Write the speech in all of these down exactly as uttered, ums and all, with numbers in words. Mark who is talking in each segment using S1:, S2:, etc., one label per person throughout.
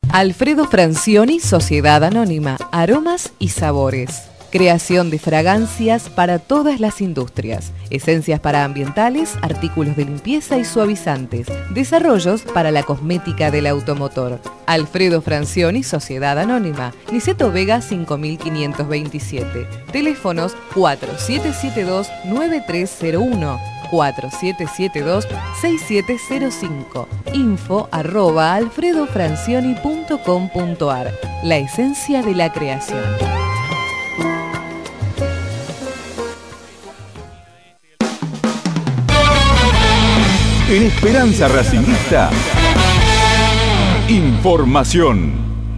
S1: Alfredo Francioni, Sociedad Anónima, Aromas y Sabores. Creación de fragancias para todas las industrias, esencias para ambientales, artículos de limpieza y suavizantes, desarrollos para la cosmética del automotor. Alfredo Francioni, Sociedad Anónima, Niceto Vega cinco mil quinientos veintisiete, teléfonos cuatro siete siete dos nueve tres cero uno, cuatro siete siete dos seis siete cero cinco, info arroba alfredofrancioni punto com punto ar, la esencia de la creación.
S2: En Esperanza Racingista, información.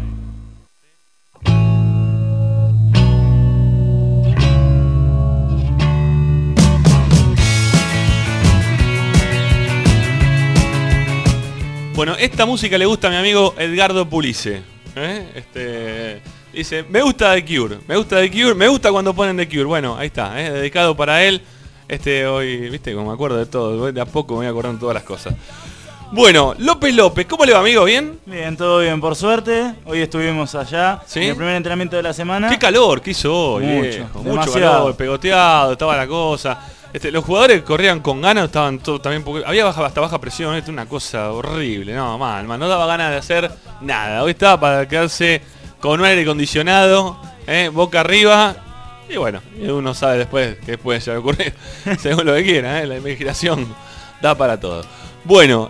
S3: Bueno, esta música le gusta a mi amigo Edgardo Pulice. ¿eh? Este, dice, me gusta The Cure, me gusta The Cure, me gusta cuando ponen The Cure. Bueno, ahí está, ¿eh? dedicado para él. Este, hoy, viste, como me acuerdo de todo, de a poco me voy acordando todas las cosas. Bueno, López López, ¿cómo le va, amigo? ¿Bien?
S4: Bien, todo bien, por suerte. Hoy estuvimos allá,
S3: ¿Sí?
S4: en el primer entrenamiento de la semana.
S3: Qué calor que hizo hoy,
S4: Mucho,
S3: viejo, mucho
S4: demasiado.
S3: calor, pegoteado, estaba la cosa. Este, los jugadores corrían con ganas, estaban todo también, porque había baja, hasta baja presión, esto una cosa horrible, no, mal, mal, no daba ganas de hacer nada. Hoy estaba para quedarse con un aire acondicionado, ¿eh? boca arriba. Y bueno, uno sabe después que puede llegar a ocurrir, según lo que quiera, ¿eh? La imaginación da para todo. Bueno,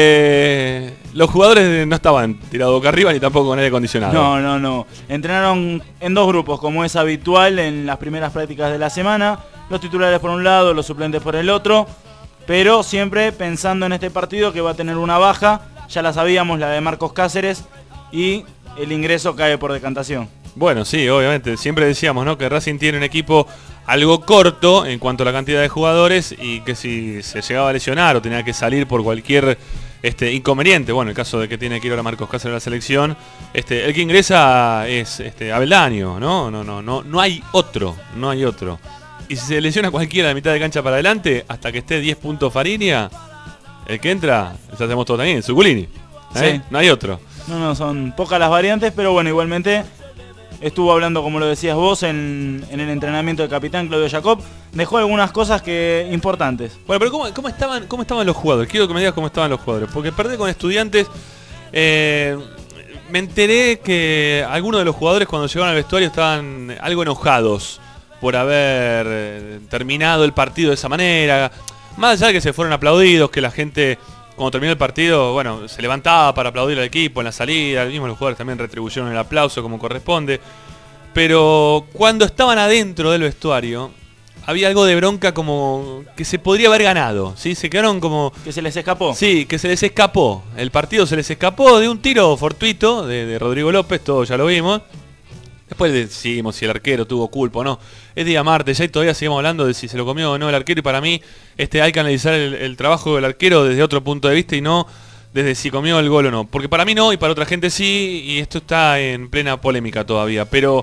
S3: eh, los jugadores no estaban tirados boca arriba ni tampoco con aire acondicionado.
S4: No, no, no. Entrenaron en dos grupos, como es habitual en las primeras prácticas de la semana. Los titulares por un lado, los suplentes por el otro. Pero siempre pensando en este partido que va a tener una baja. Ya la sabíamos, la de Marcos Cáceres. Y el ingreso cae por decantación.
S3: Bueno, sí, obviamente. Siempre decíamos, ¿no?, que Racing tiene un equipo algo corto en cuanto a la cantidad de jugadores y que si se llegaba a lesionar o tenía que salir por cualquier este, inconveniente, bueno, el caso de que tiene que ir ahora Marcos Cáceres a la selección, este, el que ingresa es este, Abeldaño, ¿no? No, no, no, no hay otro, no hay otro. Y si se lesiona cualquiera de mitad de cancha para adelante, hasta que esté diez puntos Fariña, el que entra, ya hacemos todo también, Zuculini. ¿eh?
S4: Sí.
S3: No hay otro.
S4: No, no, son pocas las variantes, pero bueno, igualmente estuvo hablando, como lo decías vos, en, en el entrenamiento del capitán Claudio Jacob. Dejó algunas cosas que importantes.
S3: Bueno, pero ¿cómo, cómo, estaban, ¿cómo estaban los jugadores? Quiero que me digas cómo estaban los jugadores. Porque perdí con Estudiantes. Eh, me enteré que algunos de los jugadores cuando llegaron al vestuario estaban algo enojados por haber eh, terminado el partido de esa manera. Más allá de que se fueron aplaudidos, que la gente, cuando terminó el partido, bueno, se levantaba para aplaudir al equipo en la salida. Mismo los jugadores también retribuyeron el aplauso como corresponde. Pero cuando estaban adentro del vestuario, había algo de bronca como que se podría haber ganado, ¿sí? Se quedaron como...
S4: ¿Que se les escapó?
S3: Sí, que se les escapó. El partido se les escapó de un tiro fortuito de, de Rodrigo López, todos ya lo vimos. Después decidimos si el arquero tuvo culpa o no. Es día martes, ya y todavía seguimos hablando de si se lo comió o no el arquero. Y para mí este, hay que analizar el, el trabajo del arquero desde otro punto de vista y no desde si comió el gol o no. Porque para mí no y para otra gente sí, y esto está en plena polémica todavía. Pero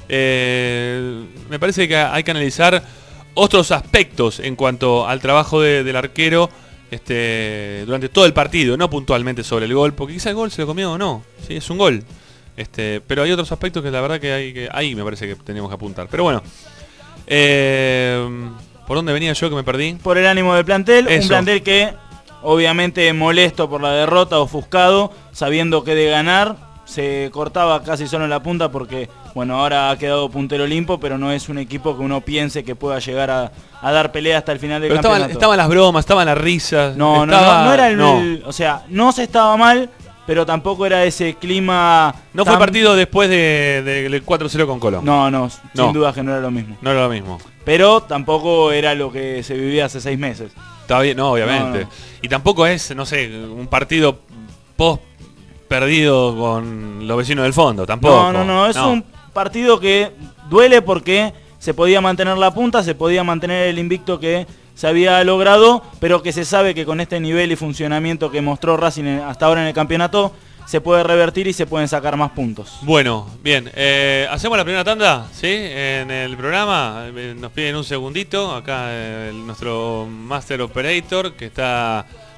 S3: eh, me parece que hay que analizar otros aspectos en cuanto al trabajo de, del arquero este, durante todo el partido, no puntualmente sobre el gol, porque quizá el gol se lo comió o no, ¿sí? Es un gol. Este, pero hay otros aspectos que la verdad que hay que ahí me parece que tenemos que apuntar. Pero bueno, eh, ¿por dónde venía yo que me perdí?
S4: Por el ánimo del plantel,
S3: Eso.
S4: Un plantel que obviamente molesto por la derrota, ofuscado, sabiendo que de ganar se cortaba casi solo en la punta porque, bueno, ahora ha quedado puntero Olimpo, pero no es un equipo que uno piense que pueda llegar a, a dar pelea hasta el final del
S3: pero
S4: campeonato.
S3: Estaban, estaban las bromas, estaban las risas.
S4: No, no,
S3: estaba,
S4: no, no era el,
S3: no.
S4: o sea, no se estaba mal, pero tampoco era ese clima.
S3: No
S4: tan...
S3: fue partido después de, de, del cuatro cero con Colón.
S4: No, no,
S3: no,
S4: sin duda que no era lo mismo.
S3: No era lo mismo.
S4: Pero tampoco era lo que se vivía hace seis meses.
S3: Está bien, no, obviamente.
S4: No, no.
S3: Y tampoco es, no sé, un partido post perdido con los vecinos del fondo, tampoco.
S4: No, no, no, es
S3: no.
S4: un partido que duele porque se podía mantener la punta, se podía mantener el invicto que se había logrado, pero que se sabe que con este nivel y funcionamiento que mostró Racing hasta ahora en el campeonato, se puede revertir y se pueden sacar más puntos.
S3: Bueno, bien, eh, hacemos la primera tanda, ¿sí? En el programa, eh, nos piden un segundito, acá eh, el, nuestro Master Operator, que está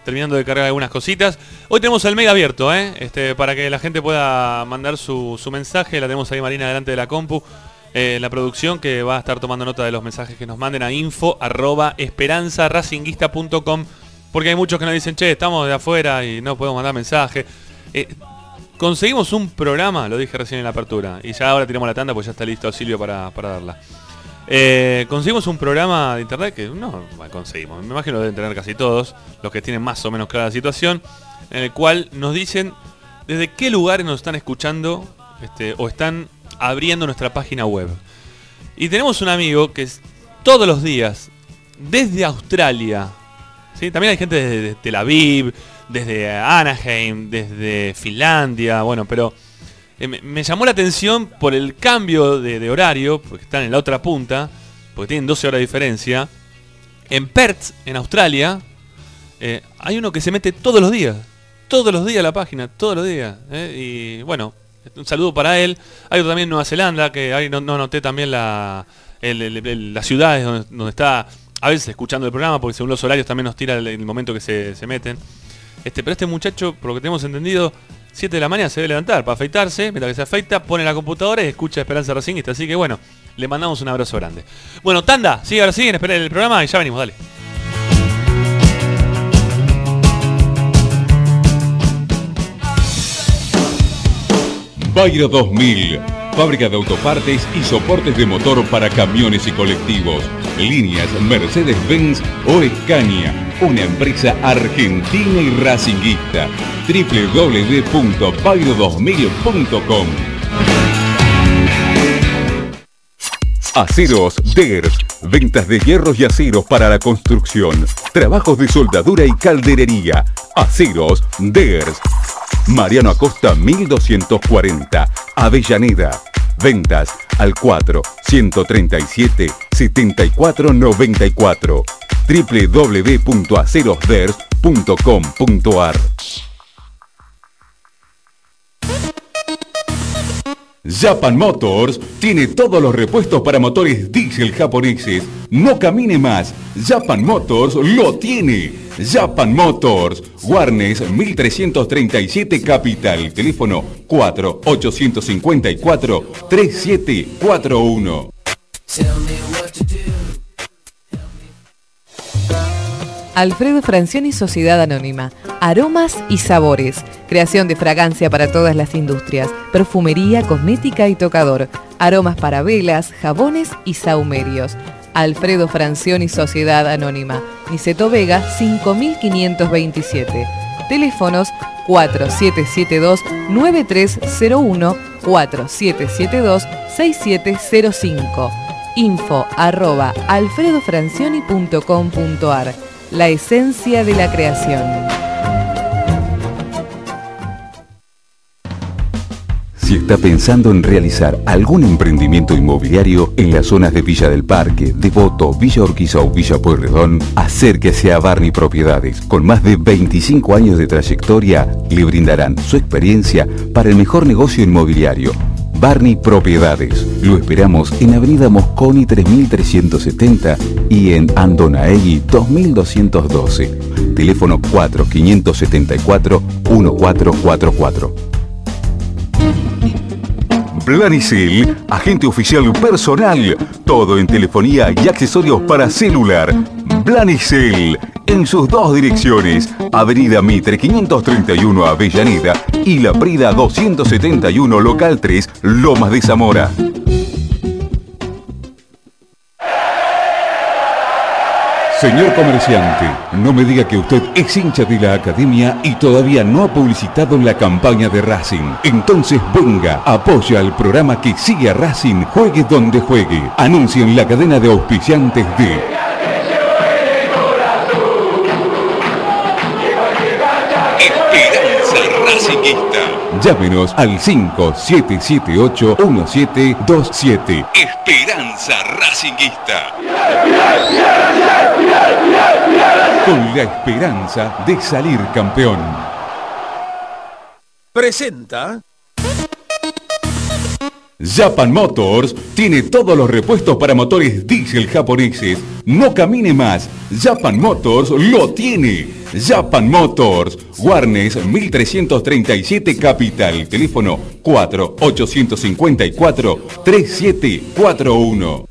S3: terminando de cargar algunas cositas. Hoy tenemos el mail abierto, ¿eh? este, para que la gente pueda mandar su, su mensaje. La tenemos ahí Marina delante de la compu, eh, la producción, que va a estar tomando nota de los mensajes que nos manden a info arroba esperanza racinguista punto com, porque hay muchos que nos dicen, che, estamos de afuera y no podemos mandar mensaje. Eh, conseguimos un programa, lo dije recién en la apertura, y ya ahora tiramos la tanda porque ya está listo Silvio para, para darla. Eh, conseguimos un programa de internet que no bueno, conseguimos, me imagino lo deben tener casi todos, los que tienen más o menos clara la situación, en el cual nos dicen desde qué lugares nos están escuchando este, o están abriendo nuestra página web. Y tenemos un amigo que es, todos los días, desde Australia, ¿sí? También hay gente desde Tel Aviv, desde Anaheim, desde Finlandia, bueno, pero eh, me, me llamó la atención por el cambio de, de horario, porque están en la otra punta, porque tienen doce horas de diferencia. En Perth, en Australia, eh, hay uno que se mete todos los días, todos los días a la página, todos los días, eh, y bueno, un saludo para él. Hay otro también en Nueva Zelanda, que ahí no, no noté también la, el, el, el, las ciudades donde, donde está a veces escuchando el programa, porque según los horarios también nos tira el, el momento que se, se meten. Este, pero este muchacho, por lo que tenemos entendido, siete de la mañana se debe levantar para afeitarse, mientras que se afeita, pone la computadora y escucha Esperanza Racingista. Así que bueno, le mandamos un abrazo grande. Bueno, tanda, sigue ahora sí, en espera el programa y ya venimos, dale.
S2: Bayro dos mil, fábrica de autopartes y soportes de motor para camiones y colectivos. Líneas Mercedes-Benz o Scania, una empresa argentina y racinguista. doble u doble u doble u punto bayro dos mil punto com. Aceros Ders, ventas de hierros y aceros para la construcción, trabajos de soldadura y calderería. Aceros Ders, Mariano Acosta mil doscientos cuarenta, Avellaneda. Ventas al cuatro, ciento treinta y siete, setenta y cuatro noventa y cuatro. doble u doble u doble u punto aceros ders punto com punto ar. Japan Motors tiene todos los repuestos para motores diésel japoneses. No camine más. Japan Motors lo tiene. Japan Motors, Warnes mil trescientos treinta y siete Capital. Teléfono cuatro, ochocientos cincuenta y cuatro, treinta y siete cuarenta y uno.
S1: Alfredo Francioni, Sociedad Anónima. Aromas y sabores. Creación de fragancia para todas las industrias. Perfumería, cosmética y tocador. Aromas para velas, jabones y sahumerios. Alfredo Francioni, Sociedad Anónima. Niceto Vega, cinco mil quinientos veintisiete. Teléfonos cuatro siete siete dos, nueve tres cero uno, cuatro siete siete dos, seis siete cero cinco. Info arroba alfredofrancioni punto com punto ar. La esencia de la creación.
S2: Si está pensando en realizar algún emprendimiento inmobiliario en las zonas de Villa del Parque, Devoto, Villa Urquiza o Villa Pueyrredón, acérquese a Barney Propiedades. Con más de veinticinco años de trayectoria, le brindarán su experiencia para el mejor negocio inmobiliario. Barney Propiedades. Lo esperamos en Avenida Mosconi tres mil trescientos setenta y en Andonaegui dos mil doscientos doce. Teléfono cuatro, quinientos setenta y cuatro, catorce cuarenta y cuatro. Planicel, agente oficial personal. Todo en telefonía y accesorios para celular. Planicel, en sus dos direcciones, Avenida Mitre quinientos treinta y uno Avellaneda y La Prida doscientos setenta y uno Local tres, Lomas de Zamora. Señor comerciante, no me diga que usted es hincha de la academia y todavía no ha publicitado en la campaña de Racing. Entonces venga, apoya al programa que sigue a Racing, juegue donde juegue. Anuncia en la cadena de auspiciantes de Esperanza Racinguista. Llámenos al cinco siete siete ocho uno siete dos siete. Esperanza Racinguista. Con la esperanza de salir campeón.
S5: Presenta
S2: Japan Motors tiene todos los repuestos para motores diésel japoneses. No camine más. Japan Motors lo tiene. Japan Motors. Warnes mil trescientos treinta y siete Capital. Teléfono cuatro ocho cinco cuatro tres siete cuatro uno.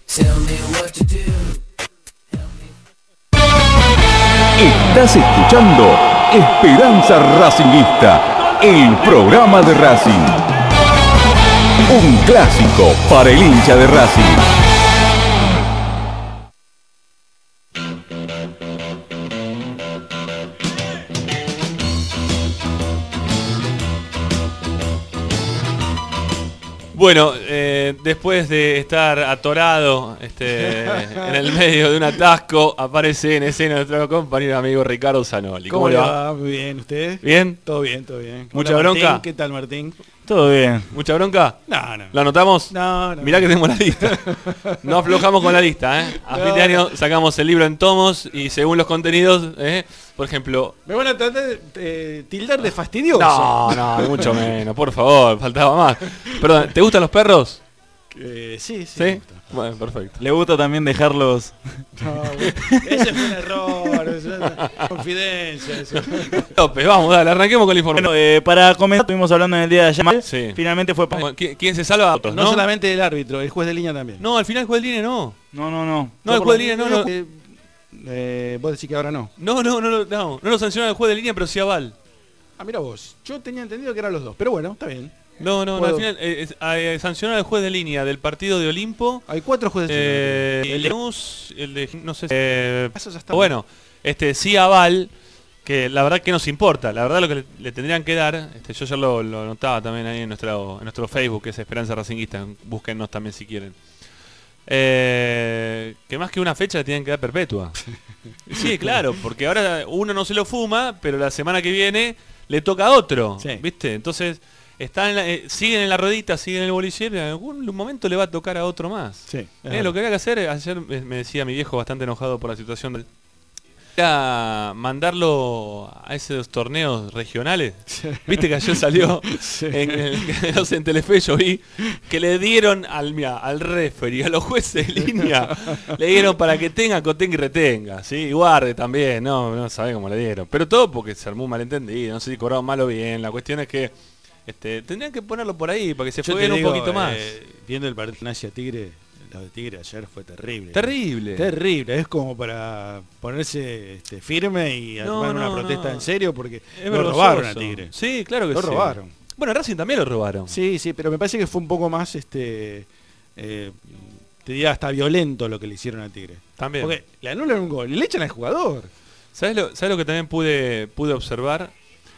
S2: Estás escuchando Esperanza Racingista, el programa de Racing. Un clásico para el hincha de Racing.
S3: Bueno, eh, después de estar atorado este, en el medio de un atasco, aparece en escena nuestro compañero amigo Ricardo Zanoli.
S5: ¿Cómo, ¿Cómo le va? Muy bien, ¿usted?
S3: ¿Bien?
S5: Todo bien, todo bien.
S3: ¿Mucha
S5: Hola,
S3: bronca?
S5: Martín. ¿Qué tal, Martín?
S4: Todo bien.
S3: ¿Mucha bronca?
S5: No, no.
S3: ¿La anotamos?
S5: No, no.
S3: Mirá que tenemos la lista. No aflojamos con la lista, ¿eh? A
S5: No,
S3: fin de año
S5: no.
S3: sacamos el libro en tomos y según los contenidos, ¿eh? Por ejemplo...
S5: Me van a tratar de eh, tildar de fastidioso.
S3: No, no, ni mucho menos, por favor, faltaba más. Perdón, ¿te gustan los perros?
S5: Eh, sí, sí.
S3: ¿Sí?
S5: me gusta.
S3: Bueno, perfecto.
S4: Le gusta también dejarlos.
S5: No, bueno, ese fue un error. Es una confidencia. Eso.
S3: López, vamos, dale, arranquemos con la información.
S4: Bueno, eh, para comenzar, estuvimos hablando en el día de ayer. mal,
S3: Sí.
S4: Finalmente fue...
S3: Vamos, ¿qui- ¿Quién se salva? Otros,
S5: No,
S3: ¿no?
S5: solamente el árbitro, el juez de línea también.
S3: No, al final el juez de línea no.
S4: No, no, no.
S3: No, el juez de línea no, no.
S5: Eh, eh, vos decís que ahora no.
S3: No, no, no, no, no, no lo sanciona el juez de línea, pero sí aval.
S5: Ah, mira vos. Yo tenía entendido que eran los dos. Pero bueno, está bien.
S3: No, no, no,
S5: Puedo-
S3: al final eh, es- eh, sancionó al juez de línea del partido de Olimpo.
S5: Hay cuatro jueces de
S3: Eh,
S5: línea.
S3: el de Lanús, el de no sé, eh,
S5: Eso ya está
S3: bueno, este sí aval, que la verdad que nos importa, la verdad lo que le, le tendrían que dar, este, yo ya lo, lo notaba también ahí en nuestro, en nuestro Facebook, que es Esperanza Racinguista, búsquennos también si quieren. Eh, que más que una fecha le tienen que dar perpetua. Sí, claro, porque ahora uno no se lo fuma, pero la semana que viene le toca a otro,
S5: Sí.
S3: ¿viste? Entonces están en la- eh, siguen en la ruedita, siguen en el bolillero, y en algún momento le va a tocar a otro más.
S5: Sí. es
S3: Eh,
S5: verdad.
S3: lo que había que hacer, ayer eh, me decía mi viejo bastante enojado por la situación, del- era mandarlo a esos torneos regionales. Viste que ayer salió
S5: Sí.
S3: en, el- no sé, en Telefe, yo vi que le dieron al, mirá, al referee, a los jueces de línea, le dieron para que tenga, contenga y retenga, ¿sí? Y guarde también, no, no sabe cómo le dieron. Pero todo porque se armó un malentendido, no sé si cobraron mal o bien. La cuestión es que este, tendrían que ponerlo por ahí para que se
S5: Yo te
S3: jueguen un
S5: digo,
S3: poquito más.
S5: eh, viendo el partido Nacia Tigre, lo de Tigre ayer fue terrible.
S3: Terrible.
S5: Terrible, es como para ponerse este, firme y
S3: No,
S5: armar
S3: no,
S5: una protesta
S3: no.
S5: en serio porque
S3: Es
S5: lo
S3: vergonzoso.
S5: robaron a Tigre.
S3: Sí, claro que
S5: Lo
S3: sí.
S5: robaron.
S3: Bueno, a Racing también lo robaron.
S5: Sí, sí, pero me parece que fue un poco más, este, eh, te diría hasta violento lo que le hicieron a Tigre.
S3: También.
S5: Porque le anulan un gol y le echan al jugador.
S3: ¿Sabes lo, ¿Sabes lo que también pude, pude observar?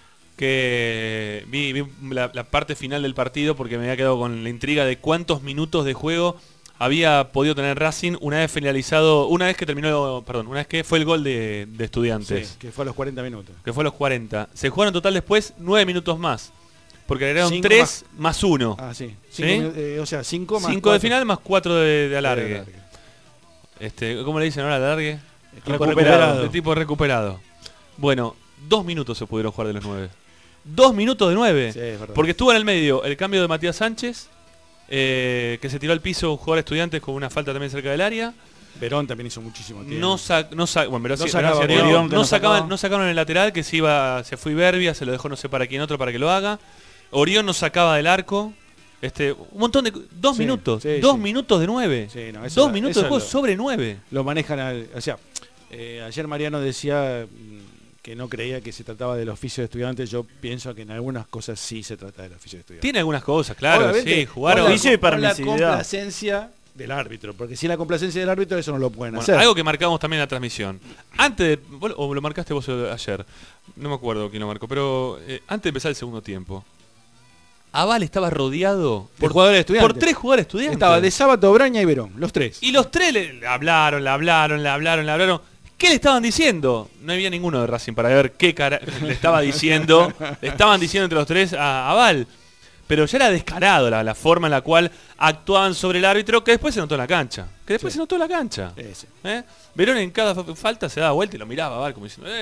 S3: Que vi, vi la, la parte final del partido porque me había quedado con la intriga de cuántos minutos de juego había podido tener Racing una vez finalizado, una vez que terminó, perdón, una vez que fue el gol de, de Estudiantes,
S5: Sí, que fue a los cuarenta minutos.
S3: que fue a los cuarenta. Se jugaron en total después nueve minutos más, porque agregaron
S5: Cinco
S3: tres más uno.
S5: Ah, sí.
S3: ¿Sí?
S5: Cinco minu- eh, o sea, cinco más
S3: Cinco de
S5: cuatro
S3: final más cuatro de, de alargue.
S5: de alargue.
S3: Este, ¿cómo le dicen ahora alargue?
S5: Tiempo
S4: Recuperado.
S5: recuperado.
S3: De tipo recuperado. Bueno, dos minutos se pudieron jugar de los nueve. Dos minutos de nueve.
S5: Sí, es verdad.
S3: Porque estuvo en el medio el cambio de Matías Sánchez, eh, que se tiró al piso un jugador Estudiantes con una falta también cerca del área.
S5: Verón también hizo muchísimo tiempo.
S3: No, sa no, sa bueno, pero
S5: No
S3: sí,
S5: sacaba
S3: pero sí,
S5: Orión,
S3: no,
S4: que
S3: no
S4: no
S3: sacaban,
S4: sacaba.
S3: no sacaron el lateral, que se iba, se fue Iberbia, se lo dejó no sé para quién otro para que lo haga. Orión no sacaba del arco. Este, un montón de dos
S5: Sí,
S3: minutos,
S5: sí,
S3: dos
S5: sí.
S3: minutos de nueve.
S5: Sí, no, eso-
S3: dos minutos
S5: eso
S3: de juego
S5: lo-
S3: sobre nueve.
S5: Lo manejan al, o sea, eh, ayer Mariano decía mm, que no creía que se trataba del oficio de estudiantes. Yo pienso que en algunas cosas sí se trata del oficio de estudiantes.
S3: Tiene algunas cosas, claro,
S5: Obviamente,
S3: sí, jugaron.
S5: con la-
S4: Oficio y
S5: con la
S4: permisividad.
S5: complacencia del árbitro, porque sin la complacencia del árbitro eso no lo pueden
S3: Bueno,
S5: hacer.
S3: algo que marcamos también en la transmisión. Antes de, vos- o lo marcaste vos ayer, no me acuerdo quién lo marcó, pero eh, antes de empezar el segundo tiempo, Aval estaba rodeado
S5: De jugadores estudiantes.
S3: por tres jugadores estudiantes.
S5: Estaba de Sábato, Braña y Verón, los tres.
S3: Y los tres le, le hablaron, le hablaron, le hablaron, le hablaron. ¿Qué le estaban diciendo? No había ninguno de Racing para ver qué cara le estaba diciendo. Le estaban diciendo entre los tres a Aval. Pero ya era descarado la, la forma en la cual actuaban sobre el árbitro, que después se notó en la cancha. Que después
S5: Sí.
S3: se notó en la cancha.
S5: Ese.
S3: ¿Eh? Verón en cada fa- falta se daba vuelta y lo miraba a Aval como diciendo, eh,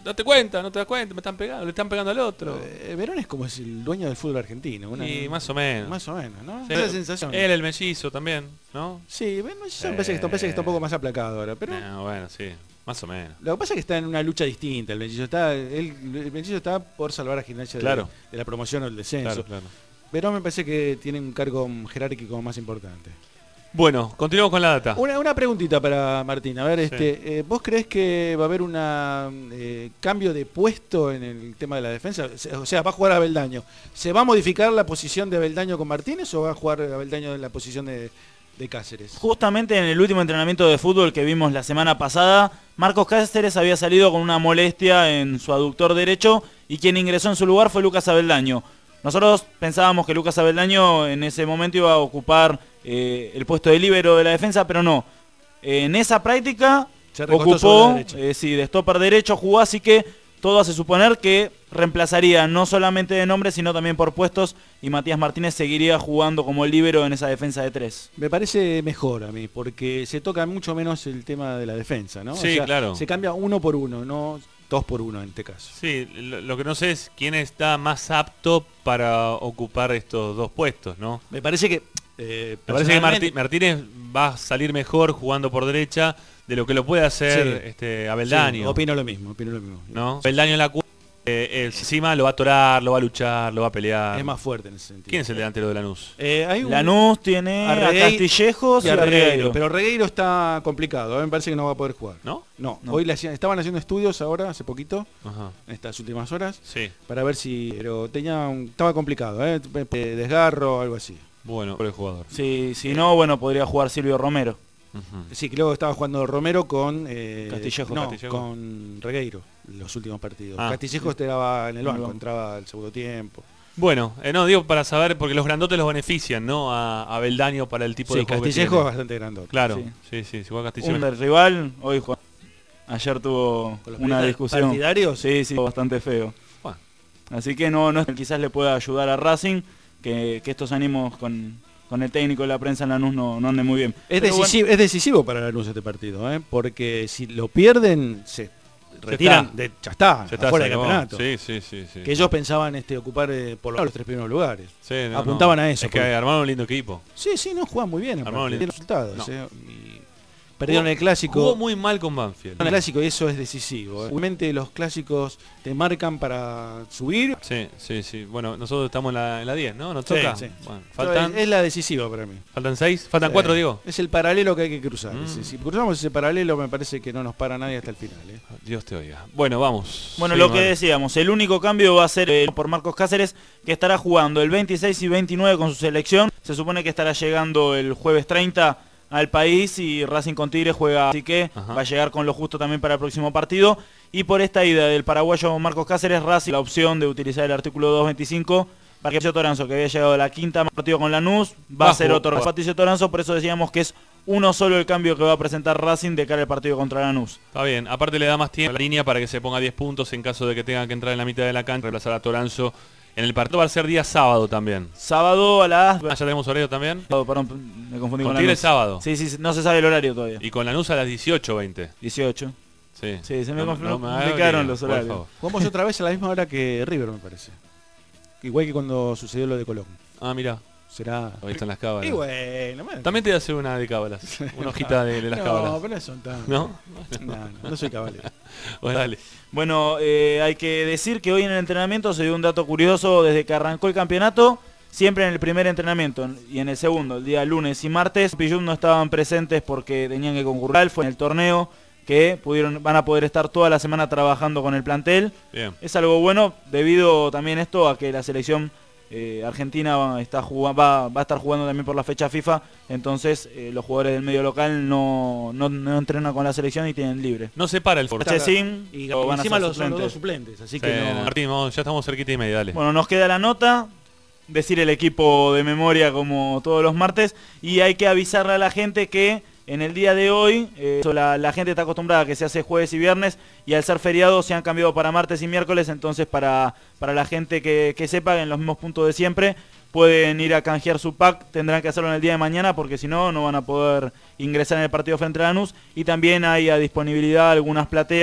S3: date cuenta, no te das cuenta, me están pegando, le están pegando al otro.
S5: Eh, Verón es como es el dueño del fútbol argentino. Una,
S3: Y más o menos.
S5: Más o menos, ¿no?
S3: Sí.
S5: Esa sensación.
S3: Él, el mellizo también, ¿no?
S5: Sí, bueno, eso me parece que está, me parece que está un poco más aplacado ahora, pero...
S3: No, bueno, sí, más o menos.
S5: Lo que pasa es que está en una lucha distinta. El Mellizo está, él, el Mellizo está por salvar a Gimnasia
S3: Claro.
S5: de, de la promoción o el descenso.
S3: Claro, claro.
S5: Pero me parece que tiene un cargo jerárquico más importante.
S3: Bueno, continuamos con la data.
S5: Una, una preguntita para Martín. A ver,
S3: Sí.
S5: este, eh, ¿vos creés que va a haber un eh, cambio de puesto en el tema de la defensa? O sea, va a jugar Abeldaño. ¿Se va a modificar la posición de Abeldaño con Martínez o va a jugar Abeldaño en la posición de, de Cáceres?
S4: Justamente en el último entrenamiento de fútbol que vimos la semana pasada, Marcos Cáceres había salido con una molestia en su aductor derecho y quien ingresó en su lugar fue Lucas Abeldaño. Nosotros pensábamos que Lucas Abeldaño en ese momento iba a ocupar eh, el puesto de líbero de la defensa, pero no. Eh, en esa práctica
S5: Se recostó sobre la
S4: ocupó,
S5: derecha.
S4: eh, sí, de stopper derecho, jugó, así que todo hace suponer que reemplazaría no solamente de nombre, sino también por puestos, y Matías Martínez seguiría jugando como líbero en esa defensa de tres.
S5: Me parece mejor a mí, porque se toca mucho menos el tema de la defensa, ¿no?
S3: Sí, claro.
S5: Se cambia uno por uno, no dos por uno en este caso.
S3: Sí, lo, lo que no sé es quién está más apto para ocupar estos dos puestos, ¿no?
S5: Me parece que... eh,
S3: Me parece que
S5: personalmente-
S3: Martí- Martínez va a salir mejor jugando por derecha de lo que lo puede hacer
S5: Sí.
S3: este Abeldaño.
S5: Sí, opino lo mismo, opino lo mismo.
S3: ¿No? Abeldaño en la cu eh, encima lo va a atorar, lo va a luchar, lo va a pelear.
S5: Es más fuerte en ese sentido.
S3: ¿Quién es el delantero de Lanús?
S5: Eh, hay un-
S4: Lanús tiene
S5: a
S4: a
S5: Regueiro
S4: Castillejos y
S5: y
S4: a
S5: a Regueiro,
S4: Regueiro.
S5: pero Regueiro está complicado, ¿eh? Me parece que no va a poder jugar.
S3: ¿No?
S5: No,
S4: No.
S5: hoy le hacían- estaban haciendo estudios ahora, hace poquito,
S3: Ajá.
S5: en estas últimas horas,
S3: Sí.
S5: para ver si... Pero tenía un- estaba complicado, ¿eh? Desgarro, algo así.
S3: Bueno, por el jugador.
S4: Si, si no, bueno, podría jugar Silvio Romero.
S3: Ujú.
S5: Sí, que luego estaba jugando Romero con... Eh,
S4: Castillejo.
S5: no,
S3: Castillejo.
S5: con Regueiro, los últimos partidos.
S3: Ah.
S5: Castillejo estaba en el
S4: En el
S5: banco,
S4: banco.
S5: entraba al segundo tiempo.
S3: Bueno, eh, no, digo para saber, porque los grandotes los benefician, ¿no? A, a Abeldaño para el tipo
S5: Sí,
S3: de juego que
S5: Castillejo es
S3: tiene.
S5: bastante grandote.
S3: Claro,
S4: Sí.
S3: sí, sí, si juega Castillejo.
S4: Un del rival, hoy jugó. Ayer tuvo
S5: Con los
S4: una
S5: militares
S4: discusión.
S5: partidarios.
S4: Sí, sí, bastante feo.
S3: Bueno,
S4: Así que no, no quizás le pueda ayudar a Racing, que, que estos ánimos con, con el técnico de la prensa en Lanús no, no anden muy bien.
S5: Es
S4: Pero
S5: decisivo, es decisivo para Lanús este partido, ¿eh? Porque si lo pierden, se retiran,
S3: está.
S5: de, ya está,
S3: ya está,
S5: afuera
S3: se
S5: del
S3: acabó.
S5: campeonato.
S3: Sí, sí, sí, sí.
S5: Que ellos pensaban este, ocupar eh, por lo menos los tres primeros lugares.
S3: Sí, no,
S5: apuntaban
S3: no.
S5: a eso,
S3: Es que
S5: porque-
S3: armaron un lindo equipo.
S5: Sí, sí, no juegan muy bien,
S3: Armaron
S5: aparte,
S3: lindo.
S5: tienen resultados.
S3: No.
S5: ¿eh? Y perdieron
S3: Jugó-
S5: el clásico.
S3: Jugó muy mal con Banfield.
S5: El clásico y eso es decisivo. ¿eh? Obviamente los clásicos te marcan para subir.
S3: Sí, sí, sí. Bueno, nosotros estamos en la, en la diez, ¿no? ¿Nos
S5: Sí,
S3: toca?
S5: sí.
S3: Bueno,
S5: Es,
S3: faltan,
S5: es la decisiva para mí.
S3: faltan seis, faltan
S5: Sí.
S3: cuatro, digo.
S5: Es el paralelo que hay que cruzar.
S3: Mm.
S5: Si, si cruzamos ese paralelo, me parece que no nos para nadie hasta el final. ¿eh?
S3: Dios te oiga. Bueno, vamos.
S4: Bueno,
S3: Sí,
S4: lo que
S3: Mario.
S4: decíamos, el único cambio va a ser eh, por Marcos Cáceres, que estará jugando el veintiséis y veintinueve con su selección. Se supone que estará llegando el jueves treinta al país y Racing con Tigre juega, así que
S3: Ajá.
S4: va a llegar con lo justo también para el próximo partido. Y por esta ida del paraguayo Marcos Cáceres, Racing la opción de utilizar el artículo doscientos veinticinco para que Patricio Toranzo, que había llegado a la quinta partido con Lanús, va a ser
S3: Bajo.
S4: otro Patricio Toranzo, por eso decíamos que es uno solo el cambio que va a presentar Racing de cara al partido contra Lanús.
S3: Está bien. Aparte le da más tiempo a la línea para que se ponga diez puntos en caso de que tenga que entrar en la mitad de la cancha, reemplazar a Toranzo. En el partido va a ser día sábado también.
S4: Sábado a las...
S3: Ah, ya tenemos horario también.
S4: Oh, perdón, me confundí
S3: Con
S4: con,
S3: Tigre
S4: Lanús.
S3: sábado.
S4: Sí, sí, sí, no se sabe el horario todavía.
S3: Y con Lanús a las dieciocho veinte.
S4: dieciocho.
S3: Sí.
S4: Sí, se me
S3: No-
S4: confirmó-
S3: no me haga
S4: complicaron
S3: lío,
S4: los
S3: por
S4: horarios.
S3: favor.
S5: Jugamos otra vez a la misma hora que River, me parece. Igual que cuando sucedió lo de Colón.
S3: Ah, mira.
S5: Será.
S3: Ahí están las cábalas.
S5: Y bueno, bueno.
S3: También te voy a hacer una de cábalas. Una hojita de, de las
S5: no,
S3: cábalas.
S5: pero no son tan.
S3: ¿No?
S5: No, no, no soy cabalero.
S3: Bueno, dale.
S4: Bueno, eh, hay que decir que hoy en el entrenamiento se dio un dato curioso desde que arrancó el campeonato. Siempre en el primer entrenamiento y en el segundo, el día lunes y martes, Pillum no estaban presentes porque tenían que concurrir. Fue en el torneo que pudieron, van a poder estar toda la semana trabajando con el plantel.
S3: Bien.
S4: Es algo bueno debido también esto a que la selección eh, argentina va, está jugando, va, va a estar jugando también por la fecha FIFA. Entonces eh, los jugadores del medio local no, no, no entrenan con la selección y tienen libre.
S3: No se para el foro.
S4: Chesín,
S5: Y
S4: o van a
S5: encima
S4: ser
S5: los, son los
S4: suplentes.
S5: dos suplentes, así
S3: Sí,
S5: que no.
S3: Martín, vamos, ya estamos cerquita y media, dale.
S4: Bueno, nos queda la nota, decir el equipo de memoria como todos los martes, y hay que avisarle a la gente que en el día de hoy, eh, la, la gente está acostumbrada a que se hace jueves y viernes, y al ser feriado se han cambiado para martes y miércoles, entonces para, para la gente que, que sepa, en los mismos puntos de siempre, pueden ir a canjear su pack, tendrán que hacerlo en el día de mañana, porque si no, no van a poder ingresar en el partido frente a Lanús, y también hay a disponibilidad algunas plateas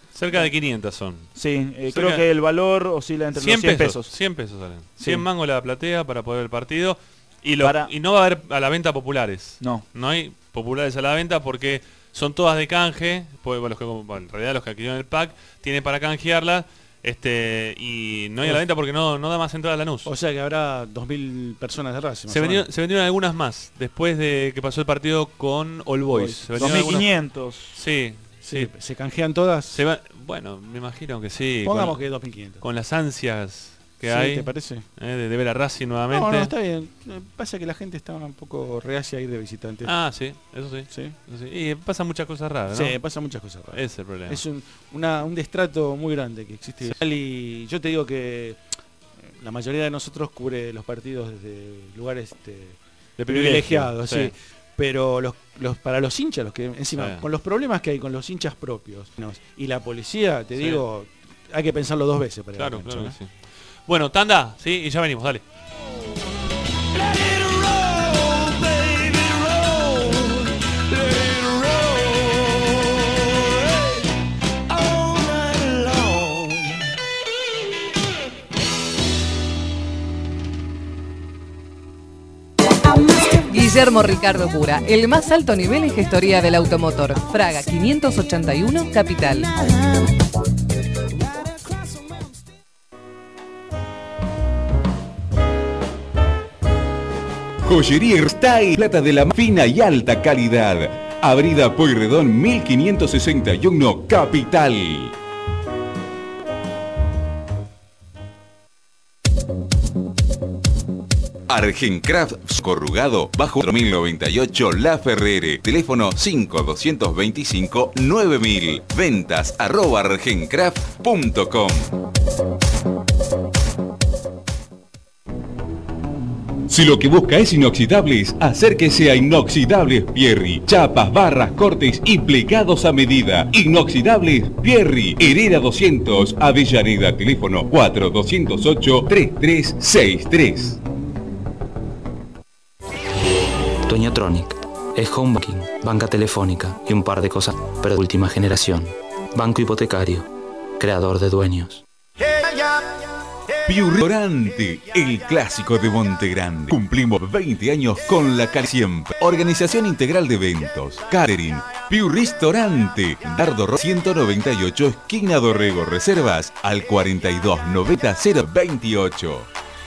S3: Cerca de quinientas son.
S4: Sí, eh,
S3: Cerca
S4: creo que el valor oscila entre
S3: cien
S4: los cien
S3: pesos.
S4: pesos.
S3: cien pesos salen.
S4: Sí.
S3: cien mangos la platea para poder ver el partido. Y, lo,
S4: Para-
S3: y no va a haber a la venta populares.
S4: No.
S3: No hay populares a la venta porque son todas de canje. Pues, bueno, los que, bueno, en realidad los que adquirieron el pack tienen para canjearlas. Este, y no hay a la venta porque no, no da más entrada a Lanús.
S5: O sea que habrá dos mil personas de Racing. más
S3: Se,
S5: o
S3: vendió-
S5: menos.
S3: se vendieron algunas más después de que pasó el partido con All Boys.
S5: Boys.
S3: Se
S4: dos
S3: vendieron
S4: mil
S3: algunas-
S4: quinientos.
S3: Sí, sí.
S5: ¿Se, se canjean todas?
S3: Se va- bueno, me imagino que sí.
S5: Pongamos
S3: con,
S5: que dos mil quinientos.
S3: con las ansias que
S5: Sí,
S3: hay
S5: ¿te parece?
S3: eh, de, de ver a Racing nuevamente.
S5: No, no, está bien. Eh, Pasa que la gente está un poco reacia a ir de visitante.
S3: Ah, sí, eso sí.
S5: ¿Sí?
S3: eso sí. Y pasan muchas cosas raras, ¿no?
S5: Sí, pasan muchas cosas raras.
S3: Ese es el problema.
S5: Es un, una- un destrato muy grande que existe. Y yo te digo que eh, la mayoría de nosotros cubre los partidos desde lugares este,
S3: De
S5: privilegiados, sí.
S3: sí.
S5: Pero los, los para los hinchas, los que encima,
S3: Sí.
S5: con los problemas que hay con los hinchas propios ¿no? y la policía, te
S3: Sí.
S5: digo, hay que pensarlo dos veces para ir a la
S3: Claro,
S5: cancha,
S3: claro
S5: ¿no?
S3: que sí. Bueno, tanda, sí, y ya venimos, dale.
S1: Guillermo Ricardo Cura, el más alto nivel en gestoría del automotor. Fraga quinientos ochenta y uno, Capital.
S2: Joyería Style, plata de la más fina y alta calidad. Avenida Pueyrredón mil quinientos sesenta y uno, Capital. Argencraft corrugado bajo cuatro mil noventa y ocho La Ferrere. Teléfono cinco dos dos cinco nueve mil. Ventas arroba argencraft punto com. Si lo que busca es inoxidables, acérquese a Inoxidables Pierri. Chapas, barras, cortes y plegados a medida. Inoxidables Pierri. Hereda doscientos, Avellaneda. Teléfono cuatro dos cero ocho tres tres seis tres.
S6: Toñotronic es home banking, banca telefónica y un par de cosas, pero de última generación. Banco hipotecario, creador de dueños.
S2: Piurrorante, el clásico de Monte Grande. Cumplimos veinte años con la calidad siempre. Organización integral de eventos, catering, Piurristorante, Dardo Ro- ciento noventa y ocho, esquina Dorrego. Reservas al cuarenta y dos noventa cero veintiocho.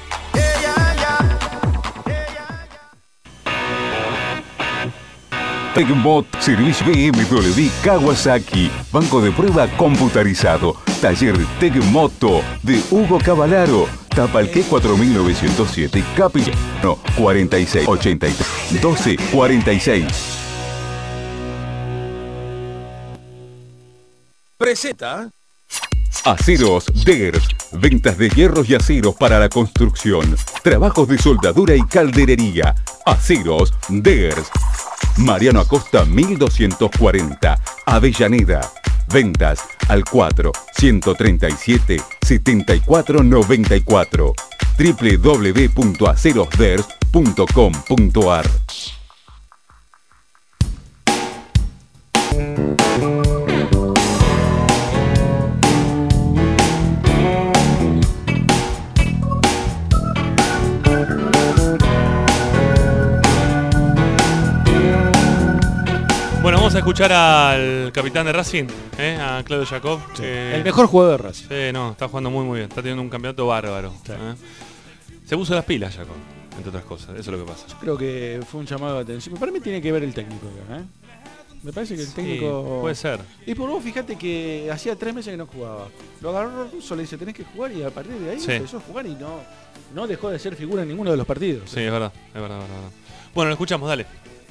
S2: Tecmot, Servicio B M W Kawasaki, Banco de Prueba Computarizado, Taller Tecmoto de Hugo Cavalaro, Tapalqué cuatro mil novecientos siete, Capillano cuarenta y seis ochenta y tres doce cuarenta y seis.
S7: Presenta
S2: Aceros Degers, ventas de hierros y aceros para la construcción, trabajos de soldadura y calderería. Aceros Degers, Mariano Acosta mil doscientos cuarenta, Avellaneda. Ventas al cuatro uno tres siete siete cuatro nueve cuatro, doble u doble u doble u punto acerosders punto com punto ar.
S3: Bueno, vamos a escuchar al capitán de Racing, ¿eh? A Claudio Jacob.
S5: Sí.
S3: que-
S5: El mejor jugador de Racing.
S3: Sí, no, está jugando muy muy bien. Está teniendo un campeonato bárbaro.
S5: Sí.
S3: ¿eh? Se puso las pilas, Jacob, entre otras cosas. Eso es lo que pasa.
S5: Creo que fue un llamado de atención. Para mí tiene que ver el técnico acá, ¿eh? Me parece que el
S3: Sí,
S5: técnico...
S3: puede ser.
S5: Y por vos fíjate que hacía tres meses que no jugaba. Lo agarró Russo, le dice, tenés que jugar, y a partir de ahí
S3: Sí.
S5: empezó a jugar y no, no dejó de ser figura en ninguno de los partidos.
S3: Sí, es verdad, es verdad, es verdad. Bueno, lo escuchamos, dale.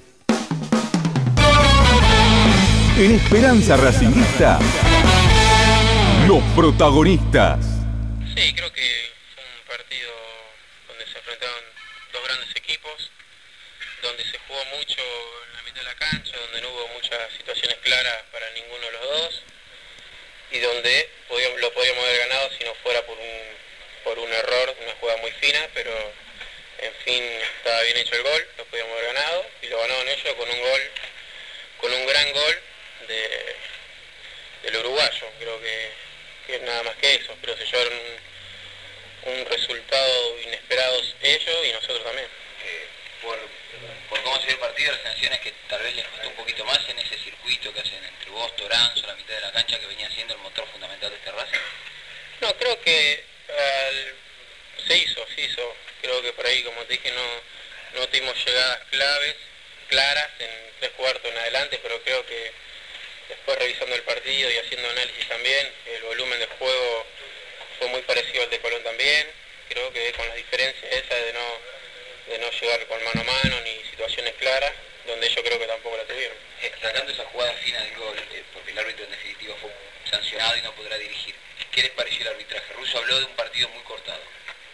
S2: En Esperanza Racingista, los protagonistas.
S8: Sí, creo que fue un partido donde se enfrentaron dos grandes equipos, donde se jugó mucho en la mitad de la cancha, donde no hubo muchas situaciones claras para ninguno de los dos y donde podíamos, lo podíamos haber ganado si no fuera por un, por un error, una jugada muy fina, pero en fin estaba bien hecho el gol, lo podíamos haber ganado y lo ganaron ellos con un gol, con un gran gol de, del uruguayo, creo que, que es nada más que eso, pero se llevaron un, un resultado inesperado ellos y nosotros también.
S7: Eh, por, por cómo se dio el partido, las sensaciones que tal vez les costó un poquito más en ese circuito que hacen entre vos, Toranzo, la mitad de la cancha, que venía siendo el motor fundamental de este Racing.
S8: No, creo que al, se hizo, se hizo, creo que por ahí, como te dije, no, no tuvimos llegadas claves, claras en tres cuartos en adelante, pero creo que después revisando el partido y haciendo análisis también, el volumen de juego fue muy parecido al de Colón también, creo que con las diferencias esas de no, de no llegar con mano a mano ni situaciones claras, donde yo creo que tampoco la tuvieron.
S7: Eh, sacando esa jugada fina del gol, eh, porque el árbitro en definitiva fue sancionado y no podrá dirigir, ¿qué les pareció el arbitraje? Russo habló de un partido muy cortado.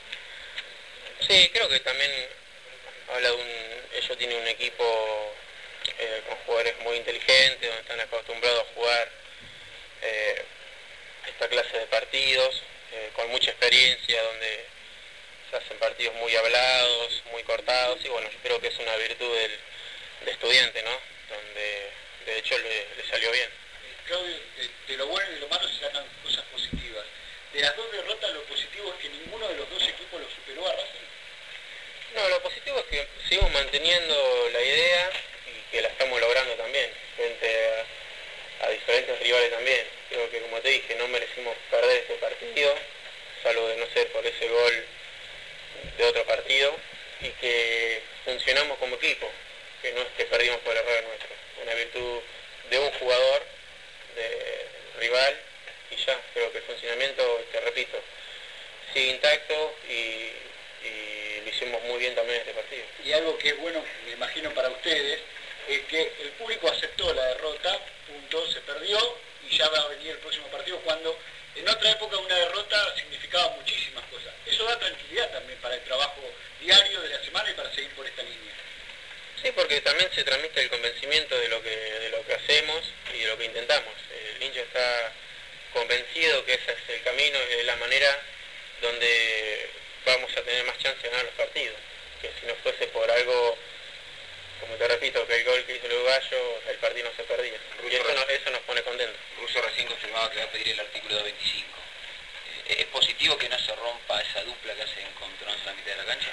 S8: Sí, creo que también habla de un, ellos tienen un equipo eh, con jugadores muy inteligentes, donde están acostumbrados a jugar eh, esta clase de partidos, eh, con mucha experiencia, donde se hacen partidos muy hablados, muy cortados, y bueno, yo creo que es una virtud del, de estudiante, ¿no? Donde de hecho le, le salió bien.
S9: Claudio, de, de lo bueno y de lo malo se sacan cosas positivas. De las dos derrotas, lo positivo es que ninguno de los dos equipos lo superó a Racing.
S8: No, lo positivo es que seguimos manteniendo la idea y que la estamos logrando también, frente a, a diferentes rivales también. Creo que, como te dije, no merecimos perder este partido, salvo de no ser por ese gol de otro partido, y que funcionamos como equipo, que no es que perdimos por error nuestro, una virtud de un jugador, de rival, y ya, creo que el funcionamiento, te repito, sigue intacto y, y lo hicimos muy bien también en este partido.
S9: Y algo que es bueno, me imagino, para ustedes, es que el público aceptó la derrota, punto, se perdió, y ya va a venir el próximo partido, cuando en otra época una derrota significaba muchísimas cosas. Eso da tranquilidad también para el trabajo diario de la semana y para seguir por esta línea.
S8: Sí, porque también se transmite el convencimiento de lo que de lo que hacemos y de lo que intentamos. El hincha está convencido que ese es el camino y es la manera donde vamos a tener más chance de ganar los partidos. Que si no fuese por algo, como te repito, que el gol que hizo el uruguayo, el partido no se perdía. Y eso, no, eso nos pone contentos.
S7: Russo recién confirmaba que va a pedir el artículo doscientos veinticinco. ¿Es positivo que no se rompa esa dupla que hacen con Toranzo en la mitad de la cancha?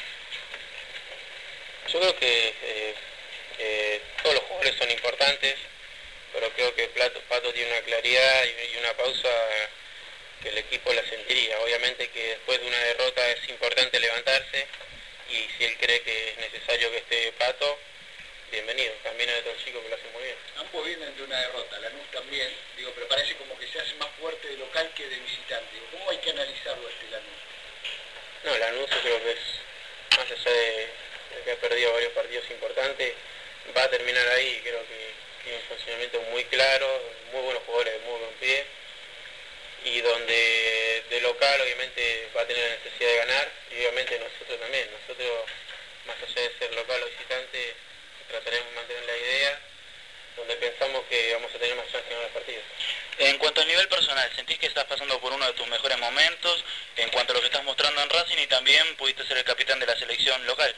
S8: Yo creo que eh, eh, todos los jugadores son importantes, pero creo que Pato, Pato tiene una claridad y, y una pausa que el equipo la sentiría. Obviamente que después de una derrota es importante levantarse, y si él cree que es necesario que esté Pato, bienvenido. También hay otros chicos que lo hacen muy bien.
S9: Ambos vienen de una derrota, Lanús también, digo, pero parece como que se hace más fuerte de local que de visitante. Digo, ¿cómo hay que analizarlo este Lanús?
S8: No, Lanús yo creo que es, más allá de, de que ha perdido varios partidos importantes, va a terminar ahí. Creo que tiene un funcionamiento muy claro, muy buenos jugadores de muy buen pie, y donde de local obviamente va a tener la necesidad de ganar, y obviamente nosotros también. Nosotros, más allá de ser local o visitante, trataremos de mantener la idea, donde pensamos que vamos a tener más chance de ganar los partidos.
S10: En cuanto al nivel personal, ¿sentís que estás pasando por uno de tus mejores momentos en cuanto a lo que estás mostrando en Racing, y también pudiste ser el capitán de la selección local?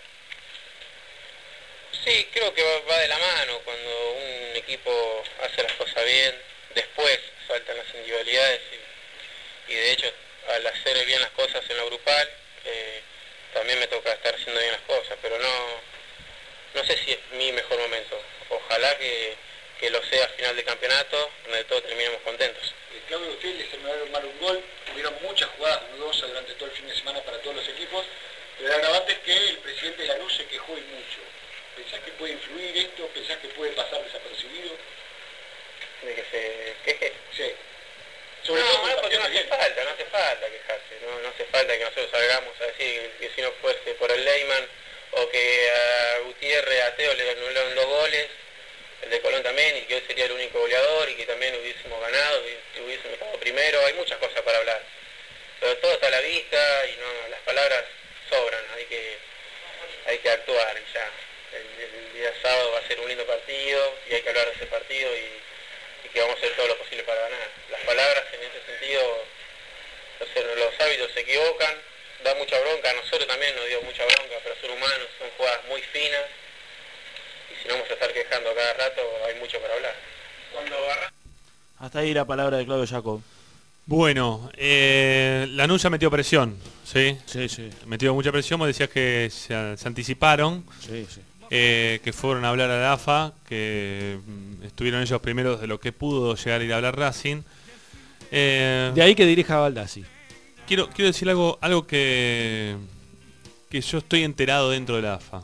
S8: Sí, creo que va, va de la mano. Cuando un equipo hace las cosas bien, después saltan las individualidades, y, y de hecho al hacer bien las cosas en lo grupal, eh, también me toca estar haciendo bien las cosas, pero no, no sé si es mi mejor momento. Ojalá que, que lo sea a final de campeonato, donde todos terminemos contentos.
S9: Eh, Claudio, ustedes les terminaron mal un gol, tuvieron muchas jugadas dudosas durante todo el fin de semana para todos los equipos, pero el agravante es que el presidente de Lanús se quejó y mucho. ¿Pensás que puede influir esto? ¿Pensás que puede pasar desapercibido?
S8: ¿De que se queje?
S9: Sí.
S8: Sobre no, todo no, porque no hace falta, no hace falta quejarse, no, no hace falta que nosotros salgamos a decir que si no fuese por el Leyman, o que a Gutiérrez, a Teo le anularon los goles, el de Colón también, y que hoy sería el único goleador, y que también hubiésemos ganado, y hubiésemos estado primero. Hay muchas cosas para hablar, pero todo está a la vista, y no, las palabras sobran, hay que, hay que actuar, y ya. El, el día sábado va a ser un lindo partido, y hay que hablar de ese partido, y, y que vamos a hacer todo lo posible para ganar. Las palabras en ese sentido, los, los hábitos se equivocan, da mucha bronca, a nosotros también nos dio mucha bronca, pero son humanos, son jugadas muy finas, y si no vamos a estar quejando cada rato, hay mucho para hablar.
S5: Cuando agarra...
S4: Hasta ahí la palabra de Claudio Jacob.
S3: Bueno, eh, Lanús ya metió presión, ¿sí?
S5: Sí, sí.
S3: Metió mucha presión, vos decías que se, se anticiparon,
S5: Sí, sí.
S3: eh, que fueron a hablar a la A F A, que mm, estuvieron ellos primeros de lo que pudo llegar a ir a hablar Racing. Eh,
S5: De ahí que dirija a Baldassi.
S3: quiero, quiero decir algo, algo que, que yo estoy enterado dentro de la A F A.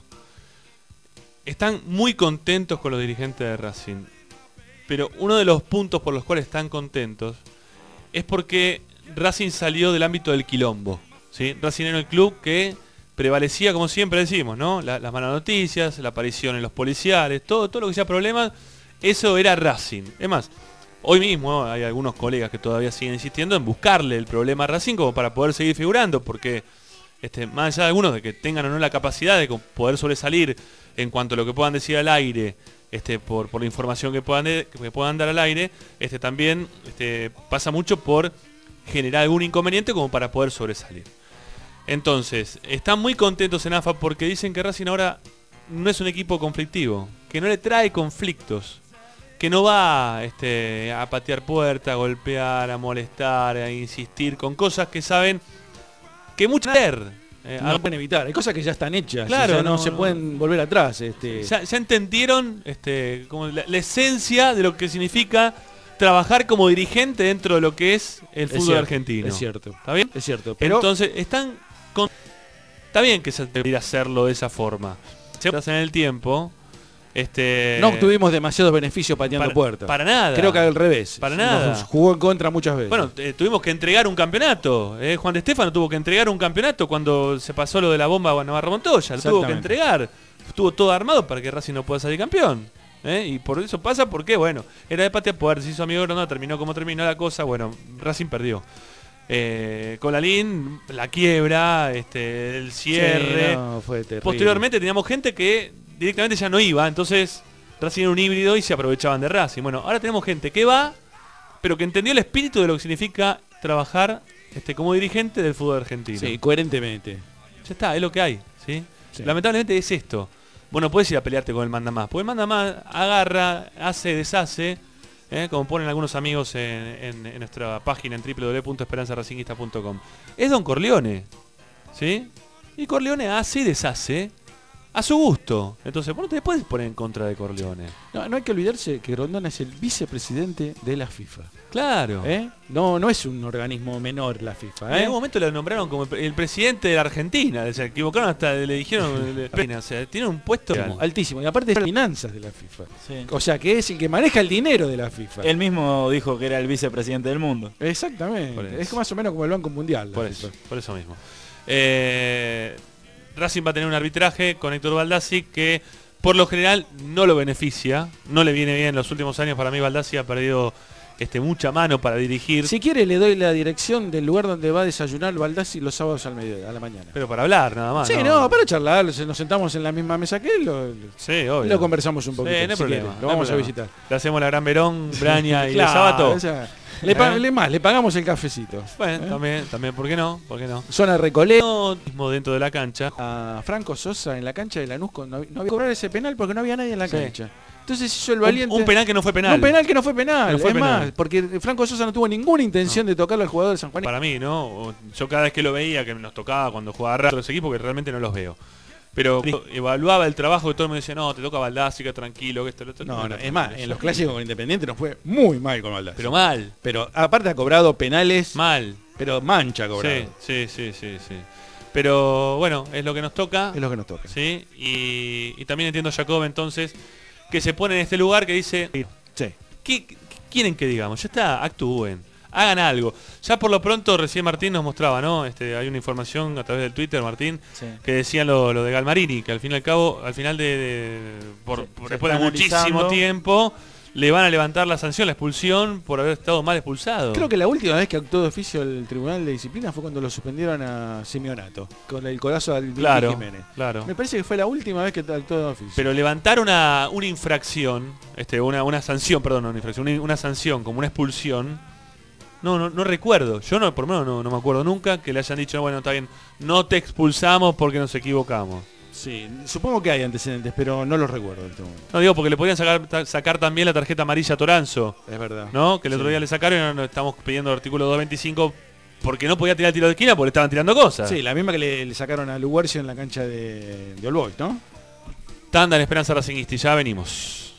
S3: Están muy contentos con los dirigentes de Racing, pero uno de los puntos por los cuales están contentos es porque Racing salió del ámbito del quilombo, ¿sí? Racing era el club que prevalecía, como siempre decimos, ¿no? La, las malas noticias, la aparición en los policiales, todo, todo lo que sea problemas, eso era Racing. Es más, hoy mismo hay algunos colegas que todavía siguen insistiendo en buscarle el problema a Racing como para poder seguir figurando, porque este, más allá de algunos de que tengan o no la capacidad de poder sobresalir en cuanto a lo que puedan decir al aire, este, por, por la información que puedan, de, que puedan dar al aire, este, también este, pasa mucho por generar algún inconveniente como para poder sobresalir. Entonces, están muy contentos en A F A porque dicen que Racing ahora no es un equipo conflictivo, que no le trae conflictos, que no va este, a patear puertas, a golpear, a molestar, a insistir con cosas que saben que mucho ver.
S5: Eh, no pueden evitar, hay cosas que ya están hechas,
S3: claro,
S5: ya no,
S3: no
S5: se
S3: no.
S5: pueden volver atrás. Este.
S3: Ya, ya entendieron este, como la, la esencia de lo que significa trabajar como dirigente dentro de lo que es el
S5: Es
S3: fútbol
S5: cierto,
S3: argentino.
S5: es cierto.
S3: ¿Está bien?
S5: Es cierto, pero
S3: Entonces, están con... Está bien que se debería hacerlo de esa forma. Se en el tiempo. Este,
S5: no obtuvimos demasiados beneficios pateando
S3: para,
S5: puertas.
S3: Para nada.
S5: Creo que al revés.
S3: Para nada.
S5: Nos jugó en contra muchas veces.
S3: Bueno, eh, tuvimos que entregar un campeonato. Eh. Juan de Estéfano tuvo que entregar un campeonato cuando se pasó lo de la bomba a Navarro Montoya. Lo tuvo que entregar. Estuvo todo armado para que Racing no pueda salir campeón. ¿Eh? Y por eso pasa porque, bueno, era de patear puertas, se hizo amigo Grondona, terminó como terminó la cosa. Bueno, Racing perdió. Eh, Colalín, la quiebra, este, el cierre.
S5: Sí, no, fue terrible.
S3: Posteriormente teníamos gente que directamente ya no iba, entonces Racing era un híbrido y se aprovechaban de Racing. Bueno, ahora tenemos gente que va, pero que entendió el espíritu de lo que significa trabajar este, como dirigente del fútbol argentino.
S5: Sí, coherentemente.
S3: Ya está, es lo que hay, ¿sí?
S5: Sí.
S3: Lamentablemente es esto. Vos no podés ir a pelearte con el mandamás, porque el mandamás agarra, hace, deshace, ¿eh? Como ponen algunos amigos en, en, en nuestra página en doble u doble u doble u punto esperanza racinguista punto com. Es Don Corleone, ¿sí? Y Corleone hace y deshace a su gusto. Entonces, vos no te puedes poner en contra de Corleone.
S5: No, no hay que olvidarse que Grondona es el vicepresidente de la FIFA.
S3: Claro.
S5: ¿Eh? No, no es un organismo menor la FIFA. ¿eh?
S3: En algún momento lo nombraron como el presidente de la Argentina. Se equivocaron hasta le dijeron. le, o sea, tiene un puesto
S5: altísimo. Y aparte es las finanzas de la FIFA.
S4: Sí.
S5: O sea, que es el que maneja el dinero de la FIFA.
S4: Él mismo dijo que era el vicepresidente del mundo.
S5: Exactamente. Es más o menos como el Banco Mundial.
S3: Por eso, por eso mismo. Eh, Racing va a tener un arbitraje con Héctor Baldassi que por lo general no lo beneficia, no le viene bien. En los últimos años para mí Baldassi ha perdido este, mucha mano para dirigir.
S5: Si quiere le doy la dirección del lugar donde va a desayunar Baldassi los sábados al mediodía, a la mañana.
S3: Pero para hablar nada más.
S5: Sí, no, no para charlar, nos sentamos en la misma mesa que él, lo,
S3: sí, obvio.
S5: lo conversamos un poquito.
S3: Sí, no hay
S5: si
S3: problema.
S5: quiere, lo
S3: no
S5: vamos
S3: problema.
S5: a visitar.
S3: Le hacemos la Gran Verón, Braña y
S5: claro,
S3: el Sábato.
S5: O sea, le, pa-
S3: ¿Eh?
S5: le más, le pagamos el cafecito.
S3: Bueno,
S5: ¿Eh?
S3: también, también, ¿por qué no? ¿Por qué no?
S5: Zona Recoleta.
S3: No, mismo dentro de la cancha.
S5: A Franco Sosa en la cancha de Lanús no, no había que cobrar ese penal porque no había nadie en la
S3: Sí.
S5: cancha. Entonces hizo el valiente.
S3: Un, un penal que no fue penal.
S5: Un penal que no fue penal.
S3: No fue
S5: es
S3: penal.
S5: más, porque Franco Sosa no tuvo ninguna intención
S3: No.
S5: de tocarle al jugador de San Juan.
S3: Para mí, ¿no? Yo cada vez que lo veía, que nos tocaba cuando jugaba rato los equipos, que realmente no los veo. Pero evaluaba el trabajo que todo el mundo decía, no, te toca Baldassi, que tranquilo, que esto, lo otro.
S5: No, no, es más, en los clásicos con Independiente nos fue muy mal con Baldassi.
S3: Pero mal.
S5: Pero aparte ha cobrado penales.
S3: Mal.
S5: Pero mancha ha cobrado.
S3: Sí, sí, sí, sí, sí. Pero bueno, es lo que nos toca.
S5: Es lo que nos toca.
S3: Sí, y, y también entiendo a Jacob entonces, que se pone en este lugar que dice,
S5: sí.
S3: ¿qué, qué quieren que digamos? Ya está, actúen, hagan algo. Ya por lo pronto, recién Martín nos mostraba, ¿no? Este, hay una información a través del Twitter, Martín,
S4: Sí.
S3: que decían lo, lo de Galmarini, que al fin y al cabo, al final de, de por,
S4: Sí,
S3: por-
S4: se
S3: después de
S4: está
S3: muchísimo
S4: analizando.
S3: tiempo, le van a levantar la sanción, la expulsión, por haber estado mal expulsado.
S5: Creo que la última vez que actuó de oficio el Tribunal de Disciplina fue cuando lo suspendieron a Simeonato, con el codazo al
S3: Claro,
S5: Jiménez.
S3: claro.
S5: Me parece que fue la última vez que actuó de oficio.
S3: Pero levantar una, una infracción, este, una, una sanción, perdón, no una infracción, una, una sanción como una expulsión, no, no, no recuerdo. Yo no, por lo menos no, no me acuerdo nunca que le hayan dicho, bueno, está bien, no te expulsamos porque nos equivocamos.
S5: Sí, supongo que hay antecedentes, pero no los recuerdo en este momento.
S3: No digo porque le podían sacar, sacar también la tarjeta amarilla a Toranzo.
S5: Es verdad.
S3: ¿No? Que el
S5: Sí.
S3: otro día le sacaron y ahora nos estamos pidiendo el artículo doscientos veinticinco porque no podía tirar tiro de esquina porque le estaban tirando cosas.
S5: Sí, la misma que le, le sacaron a Luguercio en la cancha de, de All Boys, ¿no?
S3: Tanda en Esperanza Racinguista y ya venimos.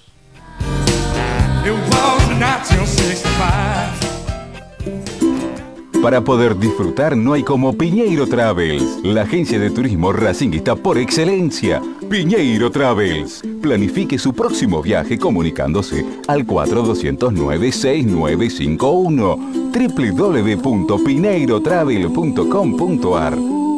S2: Para poder disfrutar no hay como Piñeiro Travels, la agencia de turismo racinguista por excelencia. Piñeiro Travels. Planifique su próximo viaje comunicándose al cuatro dos cero nueve seis nueve cinco uno doble u doble u doble u punto pineiro travel punto com punto a r.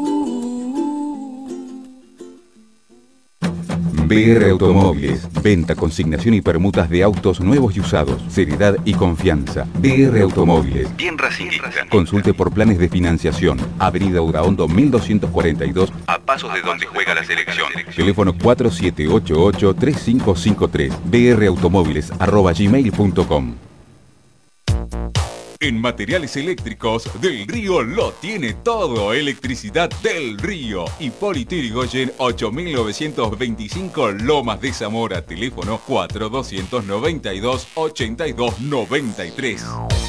S2: B R Automóviles, venta, consignación y permutas de autos nuevos y usados, seriedad y confianza. B R Automóviles, bien racinguista. Consulte por planes de financiación. Avenida Udaondo mil doscientos cuarenta y dos, a pasos de donde juega la selección. Teléfono cuatro siete ocho ocho tres cinco cinco tres, brautomóviles arroba gmail punto com. En Materiales Eléctricos Del Río lo tiene todo. Electricidad Del Río. Hipólito Yrigoyen ocho mil novecientos veinticinco Lomas de Zamora. Teléfono cuatro doscientos noventa y dos ochenta y dos noventa y tres.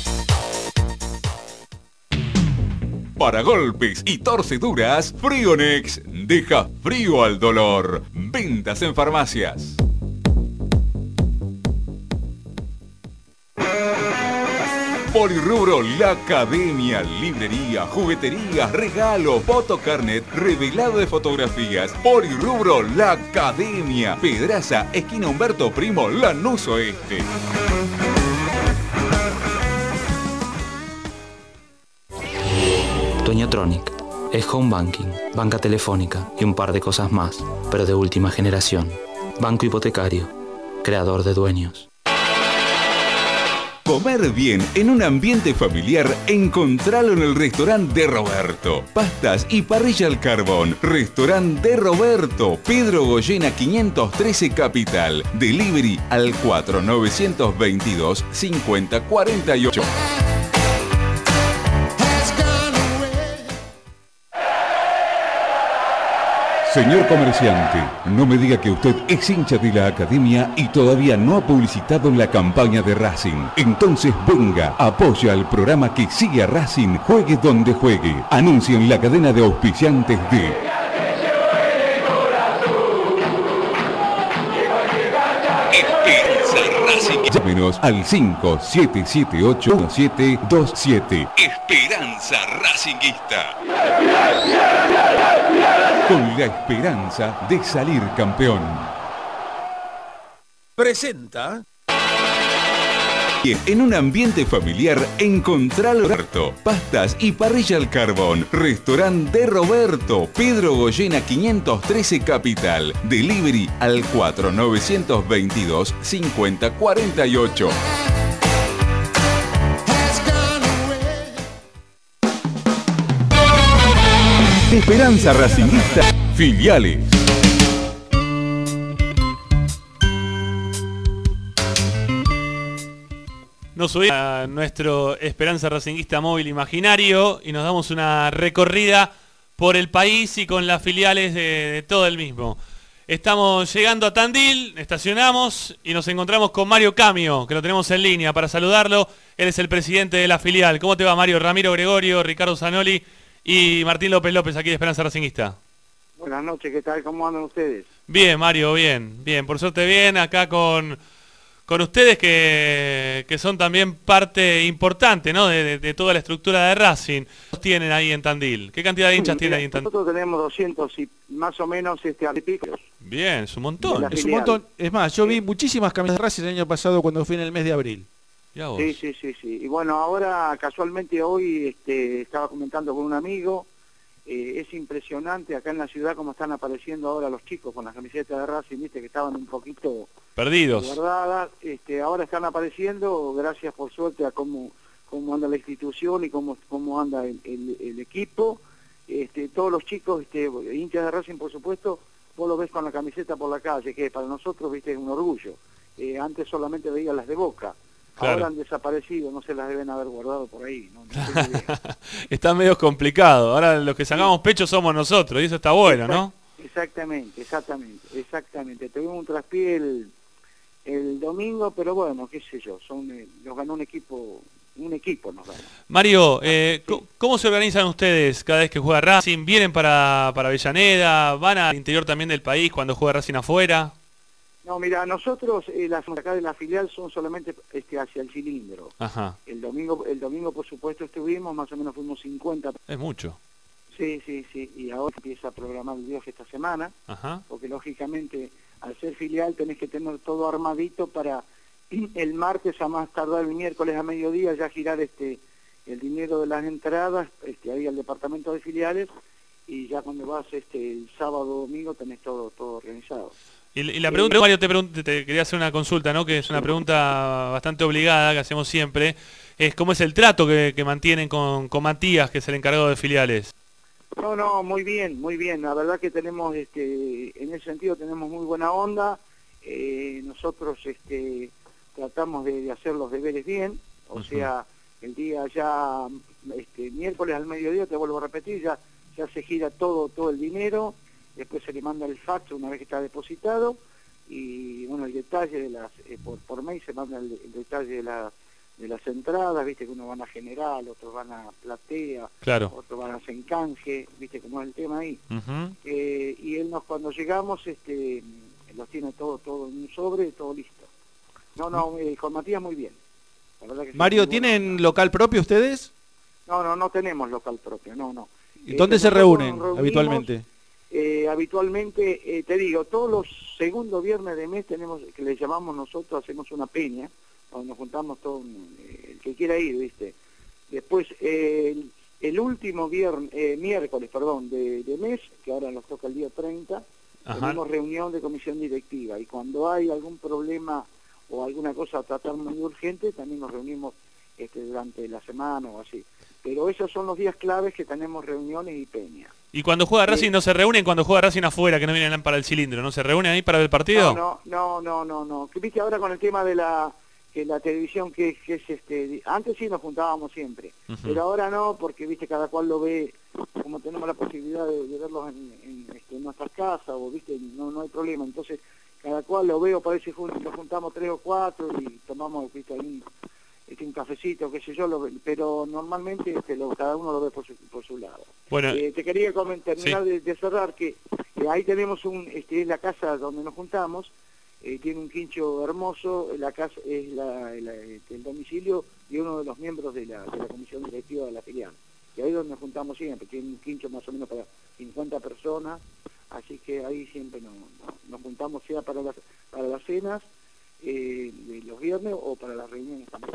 S2: Para golpes y torceduras, Frionex deja frío al dolor. Ventas en farmacias. Polirrubro, la academia, librería, juguetería, regalo, fotocarnet, revelado de fotografías. Polirrubro, la academia. Pedraza, esquina Humberto Primo, Lanús Oeste.
S6: Toñatronic es home banking, banca telefónica y un par de cosas más, pero de última generación. Banco hipotecario, creador de dueños.
S2: Comer bien en un ambiente familiar, encontralo en el restaurante de Roberto. Pastas y parrilla al carbón. Restaurante de Roberto, Pedro Goyena quinientos trece Capital. Delivery al cuatro nueve dos dos cincuenta cuarenta y ocho. Señor comerciante, no me diga que usted es hincha de la academia y todavía no ha publicitado en la campaña de Racing. Entonces venga, apoya al programa que sigue a Racing, juegue donde juegue. Anuncia en la cadena de auspiciantes de Esperanza Racing. Llámenos al cinco siete siete ocho uno siete dos siete. Esperanza Racinguista. Con la esperanza de salir campeón.
S11: Presenta.
S2: En un ambiente familiar, encontralo Roberto. Pastas y parrilla al carbón. Restaurante de Roberto, Pedro Goyena quinientos trece Capital. Delivery al cuatro nueve dos dos cincuenta cuarenta y ocho. Esperanza Racinguista, filiales.
S3: Nos subimos a nuestro Esperanza Racinguista móvil imaginario y nos damos una recorrida por el país y con las filiales de, de todo el mismo. Estamos llegando a Tandil, estacionamos y nos encontramos con Mario Camio, que lo tenemos en línea para saludarlo. Él es el presidente de la filial. ¿Cómo te va, Mario? Ramiro Gregorio, Ricardo Zanoli y Martín López López, aquí de Esperanza Racinguista.
S12: Buenas noches, ¿qué tal? ¿Cómo andan ustedes?
S3: Bien, Mario, bien, bien. Por suerte bien, acá con, con ustedes que, que son también parte importante, ¿no? de, de, de toda la estructura de Racing. ¿Qué tienen ahí en Tandil? ¿Qué cantidad de hinchas
S12: Sí,
S3: tienen ahí en Tandil?
S12: Nosotros tenemos doscientos y más o menos este artículos.
S3: Bien, es un montón.
S5: Es un montón. Es más, yo vi muchísimas camisas de Racing el año pasado cuando fui en el mes de abril.
S12: Sí, sí, sí, sí. Y bueno, ahora casualmente hoy este, estaba comentando con un amigo, eh, es impresionante acá en la ciudad cómo están apareciendo ahora los chicos con las camisetas de Racing, viste que estaban un poquito
S3: perdidos.
S12: guardadas, este, ahora están apareciendo gracias por suerte a cómo, cómo anda la institución y cómo, cómo anda el, el, el equipo. Este, todos los chicos, este, hinchas de Racing por supuesto, vos lo ves con la camiseta por la calle, que para nosotros viste es un orgullo. Eh, antes solamente veía las de Boca. Claro. Ahora han desaparecido, no se las deben haber guardado por ahí. No, no
S3: está medio complicado. Ahora los que sacamos pecho somos nosotros y eso está bueno, ¿no?
S12: Exactamente, exactamente, exactamente. Tuvimos un traspié el, el domingo, pero bueno, qué sé yo, son eh, nos ganó un equipo, un equipo nos ganó.
S3: Mario, eh, sí. ¿cómo se organizan ustedes cada vez que juega Racing? ¿Vienen para, para Avellaneda? ¿Van al interior también del país cuando juega Racing afuera?
S12: No, mira, nosotros eh, las acá de la filial son solamente este, hacia el cilindro.
S3: Ajá.
S12: El domingo, el domingo por supuesto estuvimos, más o menos fuimos cincuenta.
S3: Es mucho.
S12: Sí, sí, sí, y ahora empieza a programar el viaje esta semana,
S3: Ajá.
S12: porque lógicamente al ser filial tenés que tener todo armadito para el martes a más tardar el miércoles a mediodía ya girar este el dinero de las entradas este ahí al departamento de filiales, y ya cuando vas este el sábado o domingo tenés todo todo organizado.
S3: Y, y la pregunta, eh, Mario, te, pregun te quería hacer una consulta, ¿no? Que es una pregunta bastante obligada que hacemos siempre, es cómo es el trato que, que mantienen con, con Matías, que es el encargado de filiales.
S12: No, no, muy bien, muy bien. La verdad que tenemos, este, en ese sentido tenemos muy buena onda. Eh, nosotros este, tratamos de, de hacer los deberes bien. O uh-huh. sea, el día ya, este, miércoles al mediodía, te vuelvo a repetir, ya, ya se gira todo, todo el dinero. Después se le manda el fax una vez que está depositado. Y bueno, el detalle de las, eh, por, por mail se manda el, el detalle de la... de las entradas, viste que unos van a General, otros van a Platea,
S3: claro.
S12: otros van a Sencanje, viste cómo es el tema ahí.
S3: Uh-huh.
S12: eh, y él nos, cuando llegamos, este los tiene todo todo en un sobre, todo listo. No, no, eh, con Matías muy bien. La verdad que
S5: Mario,
S12: sí,
S5: ¿tienen
S12: bueno.
S5: local propio ustedes?
S12: No, no, no tenemos local propio, no, no.
S5: ¿Y eh, dónde se reúnen habitualmente?
S12: Eh, habitualmente, eh, te digo, todos los segundos viernes de mes tenemos, que le llamamos nosotros, hacemos una peña, donde nos juntamos todo, eh, el que quiera ir, ¿viste? Después, eh, el, el último viernes, eh, miércoles, perdón, de, de mes, que ahora nos toca el día treinta, Ajá. tenemos reunión de comisión directiva, y cuando hay algún problema o alguna cosa a tratar muy urgente, también nos reunimos este, durante la semana o así. Pero esos son los días claves que tenemos reuniones y peñas.
S3: ¿Y cuando juega Racing eh, no se reúnen cuando juega Racing afuera, que no vienen para el cilindro? ¿No se reúnen ahí para ver el partido?
S12: No, no, no, no, no. ¿Viste ahora con el tema de la... que la televisión que, que es este antes sí nos juntábamos siempre, uh-huh. pero ahora no, porque viste cada cual lo ve, como tenemos la posibilidad de, de verlos en, en, este, en nuestras casas, o viste, no no hay problema, entonces cada cual lo veo, parece que nos juntamos tres o cuatro y tomamos viste un, este, un cafecito, qué sé yo, lo, pero normalmente este, lo, cada uno lo ve por su, por su lado.
S3: Bueno,
S12: eh, te quería comentar, terminar sí. de, de cerrar que eh, ahí tenemos un, este, es la casa donde nos juntamos. Eh, tiene un quincho hermoso, la casa es la, la, el domicilio de uno de los miembros de la, de la comisión directiva de la filial. Y ahí es donde nos juntamos siempre, tiene un quincho más o menos para cincuenta personas, así que ahí siempre nos, nos juntamos, sea para las, para las cenas eh, de los viernes o para las reuniones también.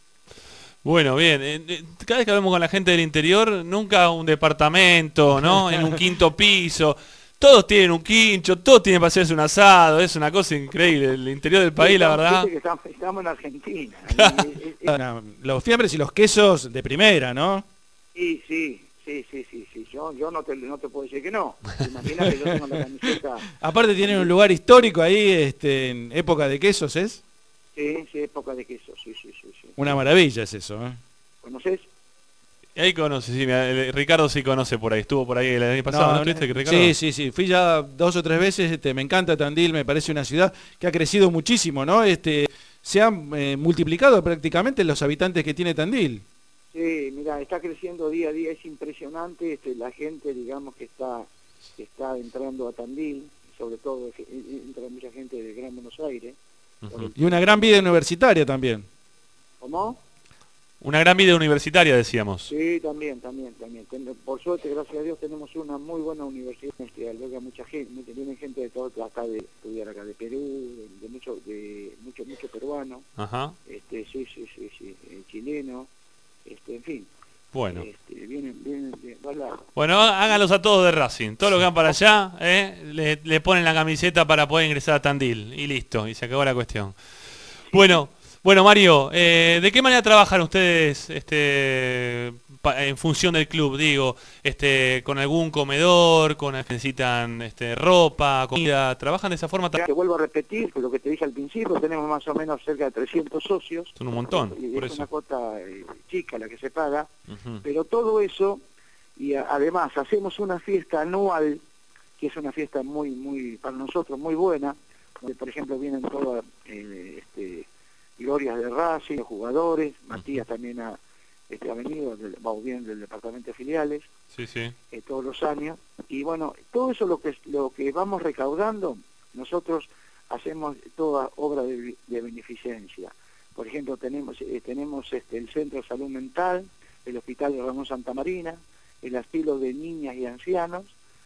S3: Bueno, bien, eh, cada vez que hablamos con la gente del interior, nunca un departamento, ¿no? En un quinto piso. Todos tienen un quincho, todos tienen para hacerse un asado, es una cosa increíble, el interior del país, sí, la verdad.
S12: Que estamos, estamos en Argentina.
S5: Bueno, los fiambres y los quesos de primera, ¿no?
S12: Sí, sí, sí, sí, sí, sí. Yo, yo no, te, no te puedo decir que no. Imagina que yo tengo la camiseta.
S5: Aparte tienen un lugar histórico ahí, este, en época de quesos, ¿es?
S12: Sí, sí, época de quesos, sí, sí, sí, sí.
S5: Una maravilla es eso, ¿eh?
S12: ¿Conoces?
S3: Ahí conoce, sí, mira, Ricardo sí conoce por ahí, estuvo por ahí el año pasado, ¿no, ¿no estuviste, Ricardo?
S5: Sí, sí, sí, fui ya dos o tres veces, este, me encanta Tandil, me parece una ciudad que ha crecido muchísimo, ¿no? Este, se han eh, multiplicado prácticamente los habitantes que tiene Tandil.
S12: Sí, mira, está creciendo día a día, es impresionante, este, la gente, digamos, que está, que está entrando a Tandil, sobre todo entra mucha gente de Gran Buenos Aires.
S5: Uh-huh. Y una gran vida universitaria también.
S12: ¿Cómo?
S3: Una gran vida universitaria, decíamos.
S12: Sí, también, también, también. Por suerte, gracias a Dios, tenemos una muy buena universidad que alberga mucha gente, viene gente de todo, acá de estudiar acá de Perú, de, de mucho, de mucho, mucho peruano.
S3: Ajá.
S12: Este, sí, sí, sí, sí, eh, chileno, este, en fin.
S3: Bueno.
S12: Este, vienen, vienen, de,
S3: bueno, háganlos a todos de Racing. Todos los que van para allá, eh, le, le ponen la camiseta para poder ingresar a Tandil y listo, y se acabó la cuestión. Sí. Bueno. Bueno, Mario, eh, ¿de qué manera trabajan ustedes este, pa, en función del club? Digo, este, ¿con algún comedor? ¿Con necesitan este, ropa, comida? ¿Trabajan de esa forma?
S12: Te vuelvo a repetir lo que te dije al principio, tenemos más o menos cerca de trescientos socios.
S3: Son un montón,
S12: y
S3: por
S12: es
S3: eso.
S12: una cuota eh, chica la que se paga,
S3: uh-huh.
S12: pero todo eso, y a, además hacemos una fiesta anual que es una fiesta muy, muy, para nosotros muy buena, donde por ejemplo vienen todas eh, este, glorias de Racing, los jugadores, Matías también ha, este, ha venido, del, va bien del departamento de filiales,
S3: sí, sí.
S12: Eh, todos los años, y bueno, todo eso lo que, lo que vamos recaudando, nosotros hacemos toda obra de, de beneficencia. Por ejemplo, tenemos, eh, tenemos este, el Centro de Salud Mental, el Hospital de Ramón Santa Marina, el Asilo de Niñas y Ancianos,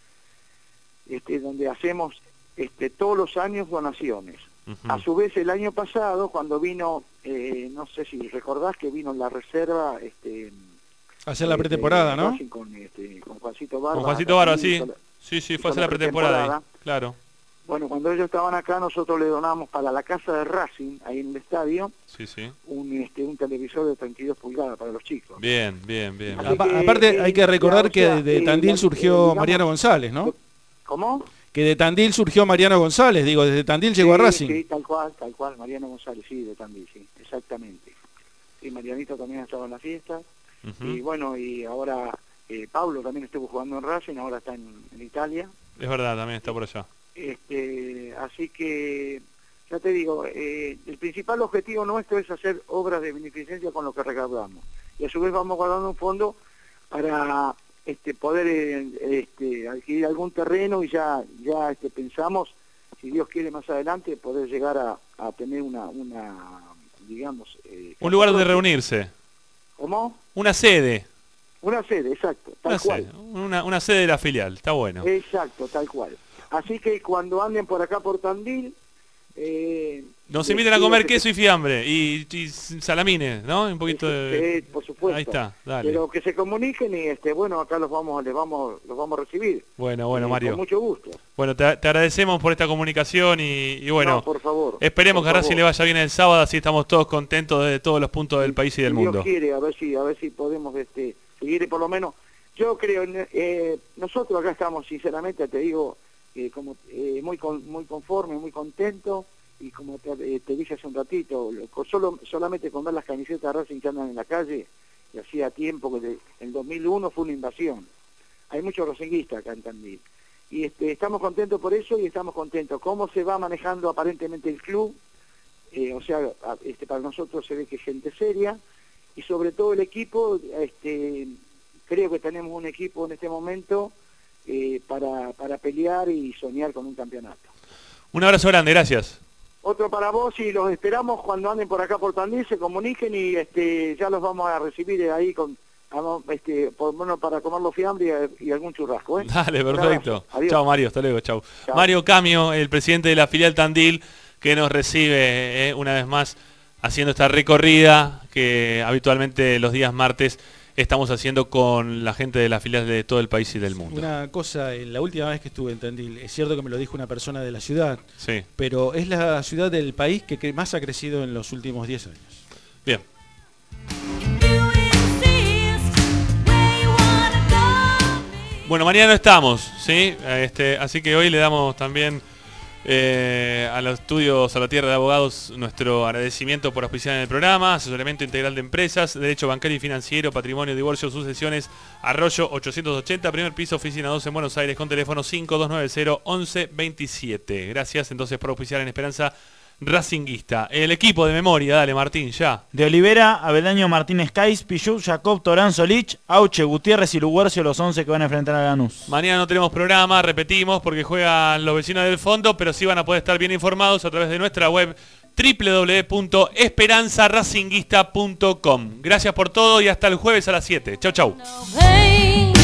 S12: este, donde hacemos este, todos los años donaciones. Uh-huh. A su vez, el año pasado, cuando vino, eh, no sé si recordás que vino la reserva... Este,
S5: hacer la pretemporada,
S12: este,
S5: ¿no?
S12: Con, este, con Juancito Barba.
S3: Con Juancito Barba, sí.
S12: La,
S3: sí, sí, fue a hacer la pretemporada, pretemporada ahí, claro.
S12: Bueno, cuando ellos estaban acá, nosotros le donamos para la casa de Racing, ahí en el estadio,
S3: sí, sí.
S12: Un, este, un televisor de treinta y dos pulgadas para los chicos.
S3: Bien, bien, bien.
S12: Que,
S5: aparte, eh, hay que recordar ya, que o sea, de Tandil eh, surgió eh, digamos, Mariano González, ¿no?
S12: ¿Cómo?
S5: Que de Tandil surgió Mariano González, digo, desde Tandil llegó
S12: sí,
S5: a Racing.
S12: Sí, tal cual, tal cual, Mariano González, sí, de Tandil, sí, exactamente. Y Marianito también estaba en la fiesta, uh-huh. Y bueno, y ahora eh, Pablo también estuvo jugando en Racing, ahora está en, en Italia.
S3: Es verdad, también está por allá.
S12: Este, así que, ya te digo, eh, el principal objetivo nuestro es hacer obras de beneficencia con lo que recaudamos. Y a su vez vamos guardando un fondo para este, poder eh, este, adquirir algún terreno y ya, ya este, pensamos, si Dios quiere más adelante, poder llegar a, a tener una, una digamos... Eh,
S3: un lugar donde reunirse.
S12: ¿Cómo?
S3: Una sede.
S12: Una sede, exacto, tal
S3: una
S12: cual.
S3: Sede, una, una sede de la filial, está bueno.
S12: Exacto, tal cual. Así que cuando anden por acá por Tandil... Eh,
S3: Nos inviten a comer queso y fiambre y, y salamines, ¿no? Un poquito de...
S12: Eh, por supuesto.
S3: Ahí está, dale.
S12: Pero que se comuniquen y este, bueno, acá los vamos, les vamos, los vamos a recibir.
S3: Bueno, bueno,
S12: eh,
S3: Mario.
S12: Con mucho gusto.
S3: Bueno, te, te agradecemos por esta comunicación y, y bueno,
S12: no, por favor,
S3: esperemos
S12: por
S3: que a Racing le vaya bien el sábado, así estamos todos contentos desde todos los puntos del país y del
S12: si
S3: mundo.
S12: Dios quiere, a ver si, a ver si podemos este, seguir por lo menos. Yo creo, eh, nosotros acá estamos, sinceramente, te digo, eh, como eh, muy con, muy conforme, muy contento. Y como te, eh, te dije hace un ratito, solo, solamente con ver las camisetas de Racing que andan en la calle, y hacía tiempo que de, en dos mil uno fue una invasión. Hay muchos racinguistas acá en Tandil. Y este, estamos contentos por eso y estamos contentos. Cómo se va manejando aparentemente el club, eh, o sea, este, para nosotros se ve que es gente seria, y sobre todo el equipo, este, creo que tenemos un equipo en este momento eh, para, para pelear y soñar con un campeonato.
S3: Un abrazo grande, gracias.
S12: Otro para vos y los esperamos cuando anden por acá por Tandil, se comuniquen y este ya los vamos a recibir ahí con este por bueno para comer los fiambres y, y algún churrasco, ¿eh?
S3: Dale, perfecto. Chao Mario, hasta luego, chau. Chau. Mario Camio, el presidente de la filial Tandil, que nos recibe eh, una vez más haciendo esta recorrida que habitualmente los días martes estamos haciendo con la gente de las filiales de todo el país y del mundo.
S5: Una cosa, la última vez que estuve en Tandil, es cierto que me lo dijo una persona de la ciudad,
S3: sí,
S5: pero es la ciudad del país que más ha crecido en los últimos diez años.
S3: Bien. Bueno, mañana no estamos, ¿sí? Este, así que hoy le damos también eh, a los estudios a la Tierra de Abogados nuestro agradecimiento por auspiciar en el programa, asesoramiento integral de empresas, derecho bancario y financiero, patrimonio, divorcio, sucesiones, Arroyo ochocientos ochenta, primer piso, oficina dos en Buenos Aires, con teléfono cinco dos nueve cero, once veintisiete. Gracias entonces por auspiciar en Esperanza Racinguista. El equipo de memoria, dale Martín, ya.
S4: De Olivera, Aveldaño, Martínez, Cais, Pichú, Jacob, Torán, Solich, Auche, Gutiérrez y Luguercio, los once que van a enfrentar a Lanús.
S3: Mañana no tenemos programa, repetimos, porque juegan los vecinos del fondo, pero sí van a poder estar bien informados a través de nuestra web doble u doble u doble u punto esperanza racinguista punto com. Gracias por todo y hasta el jueves a las siete. Chau, chau.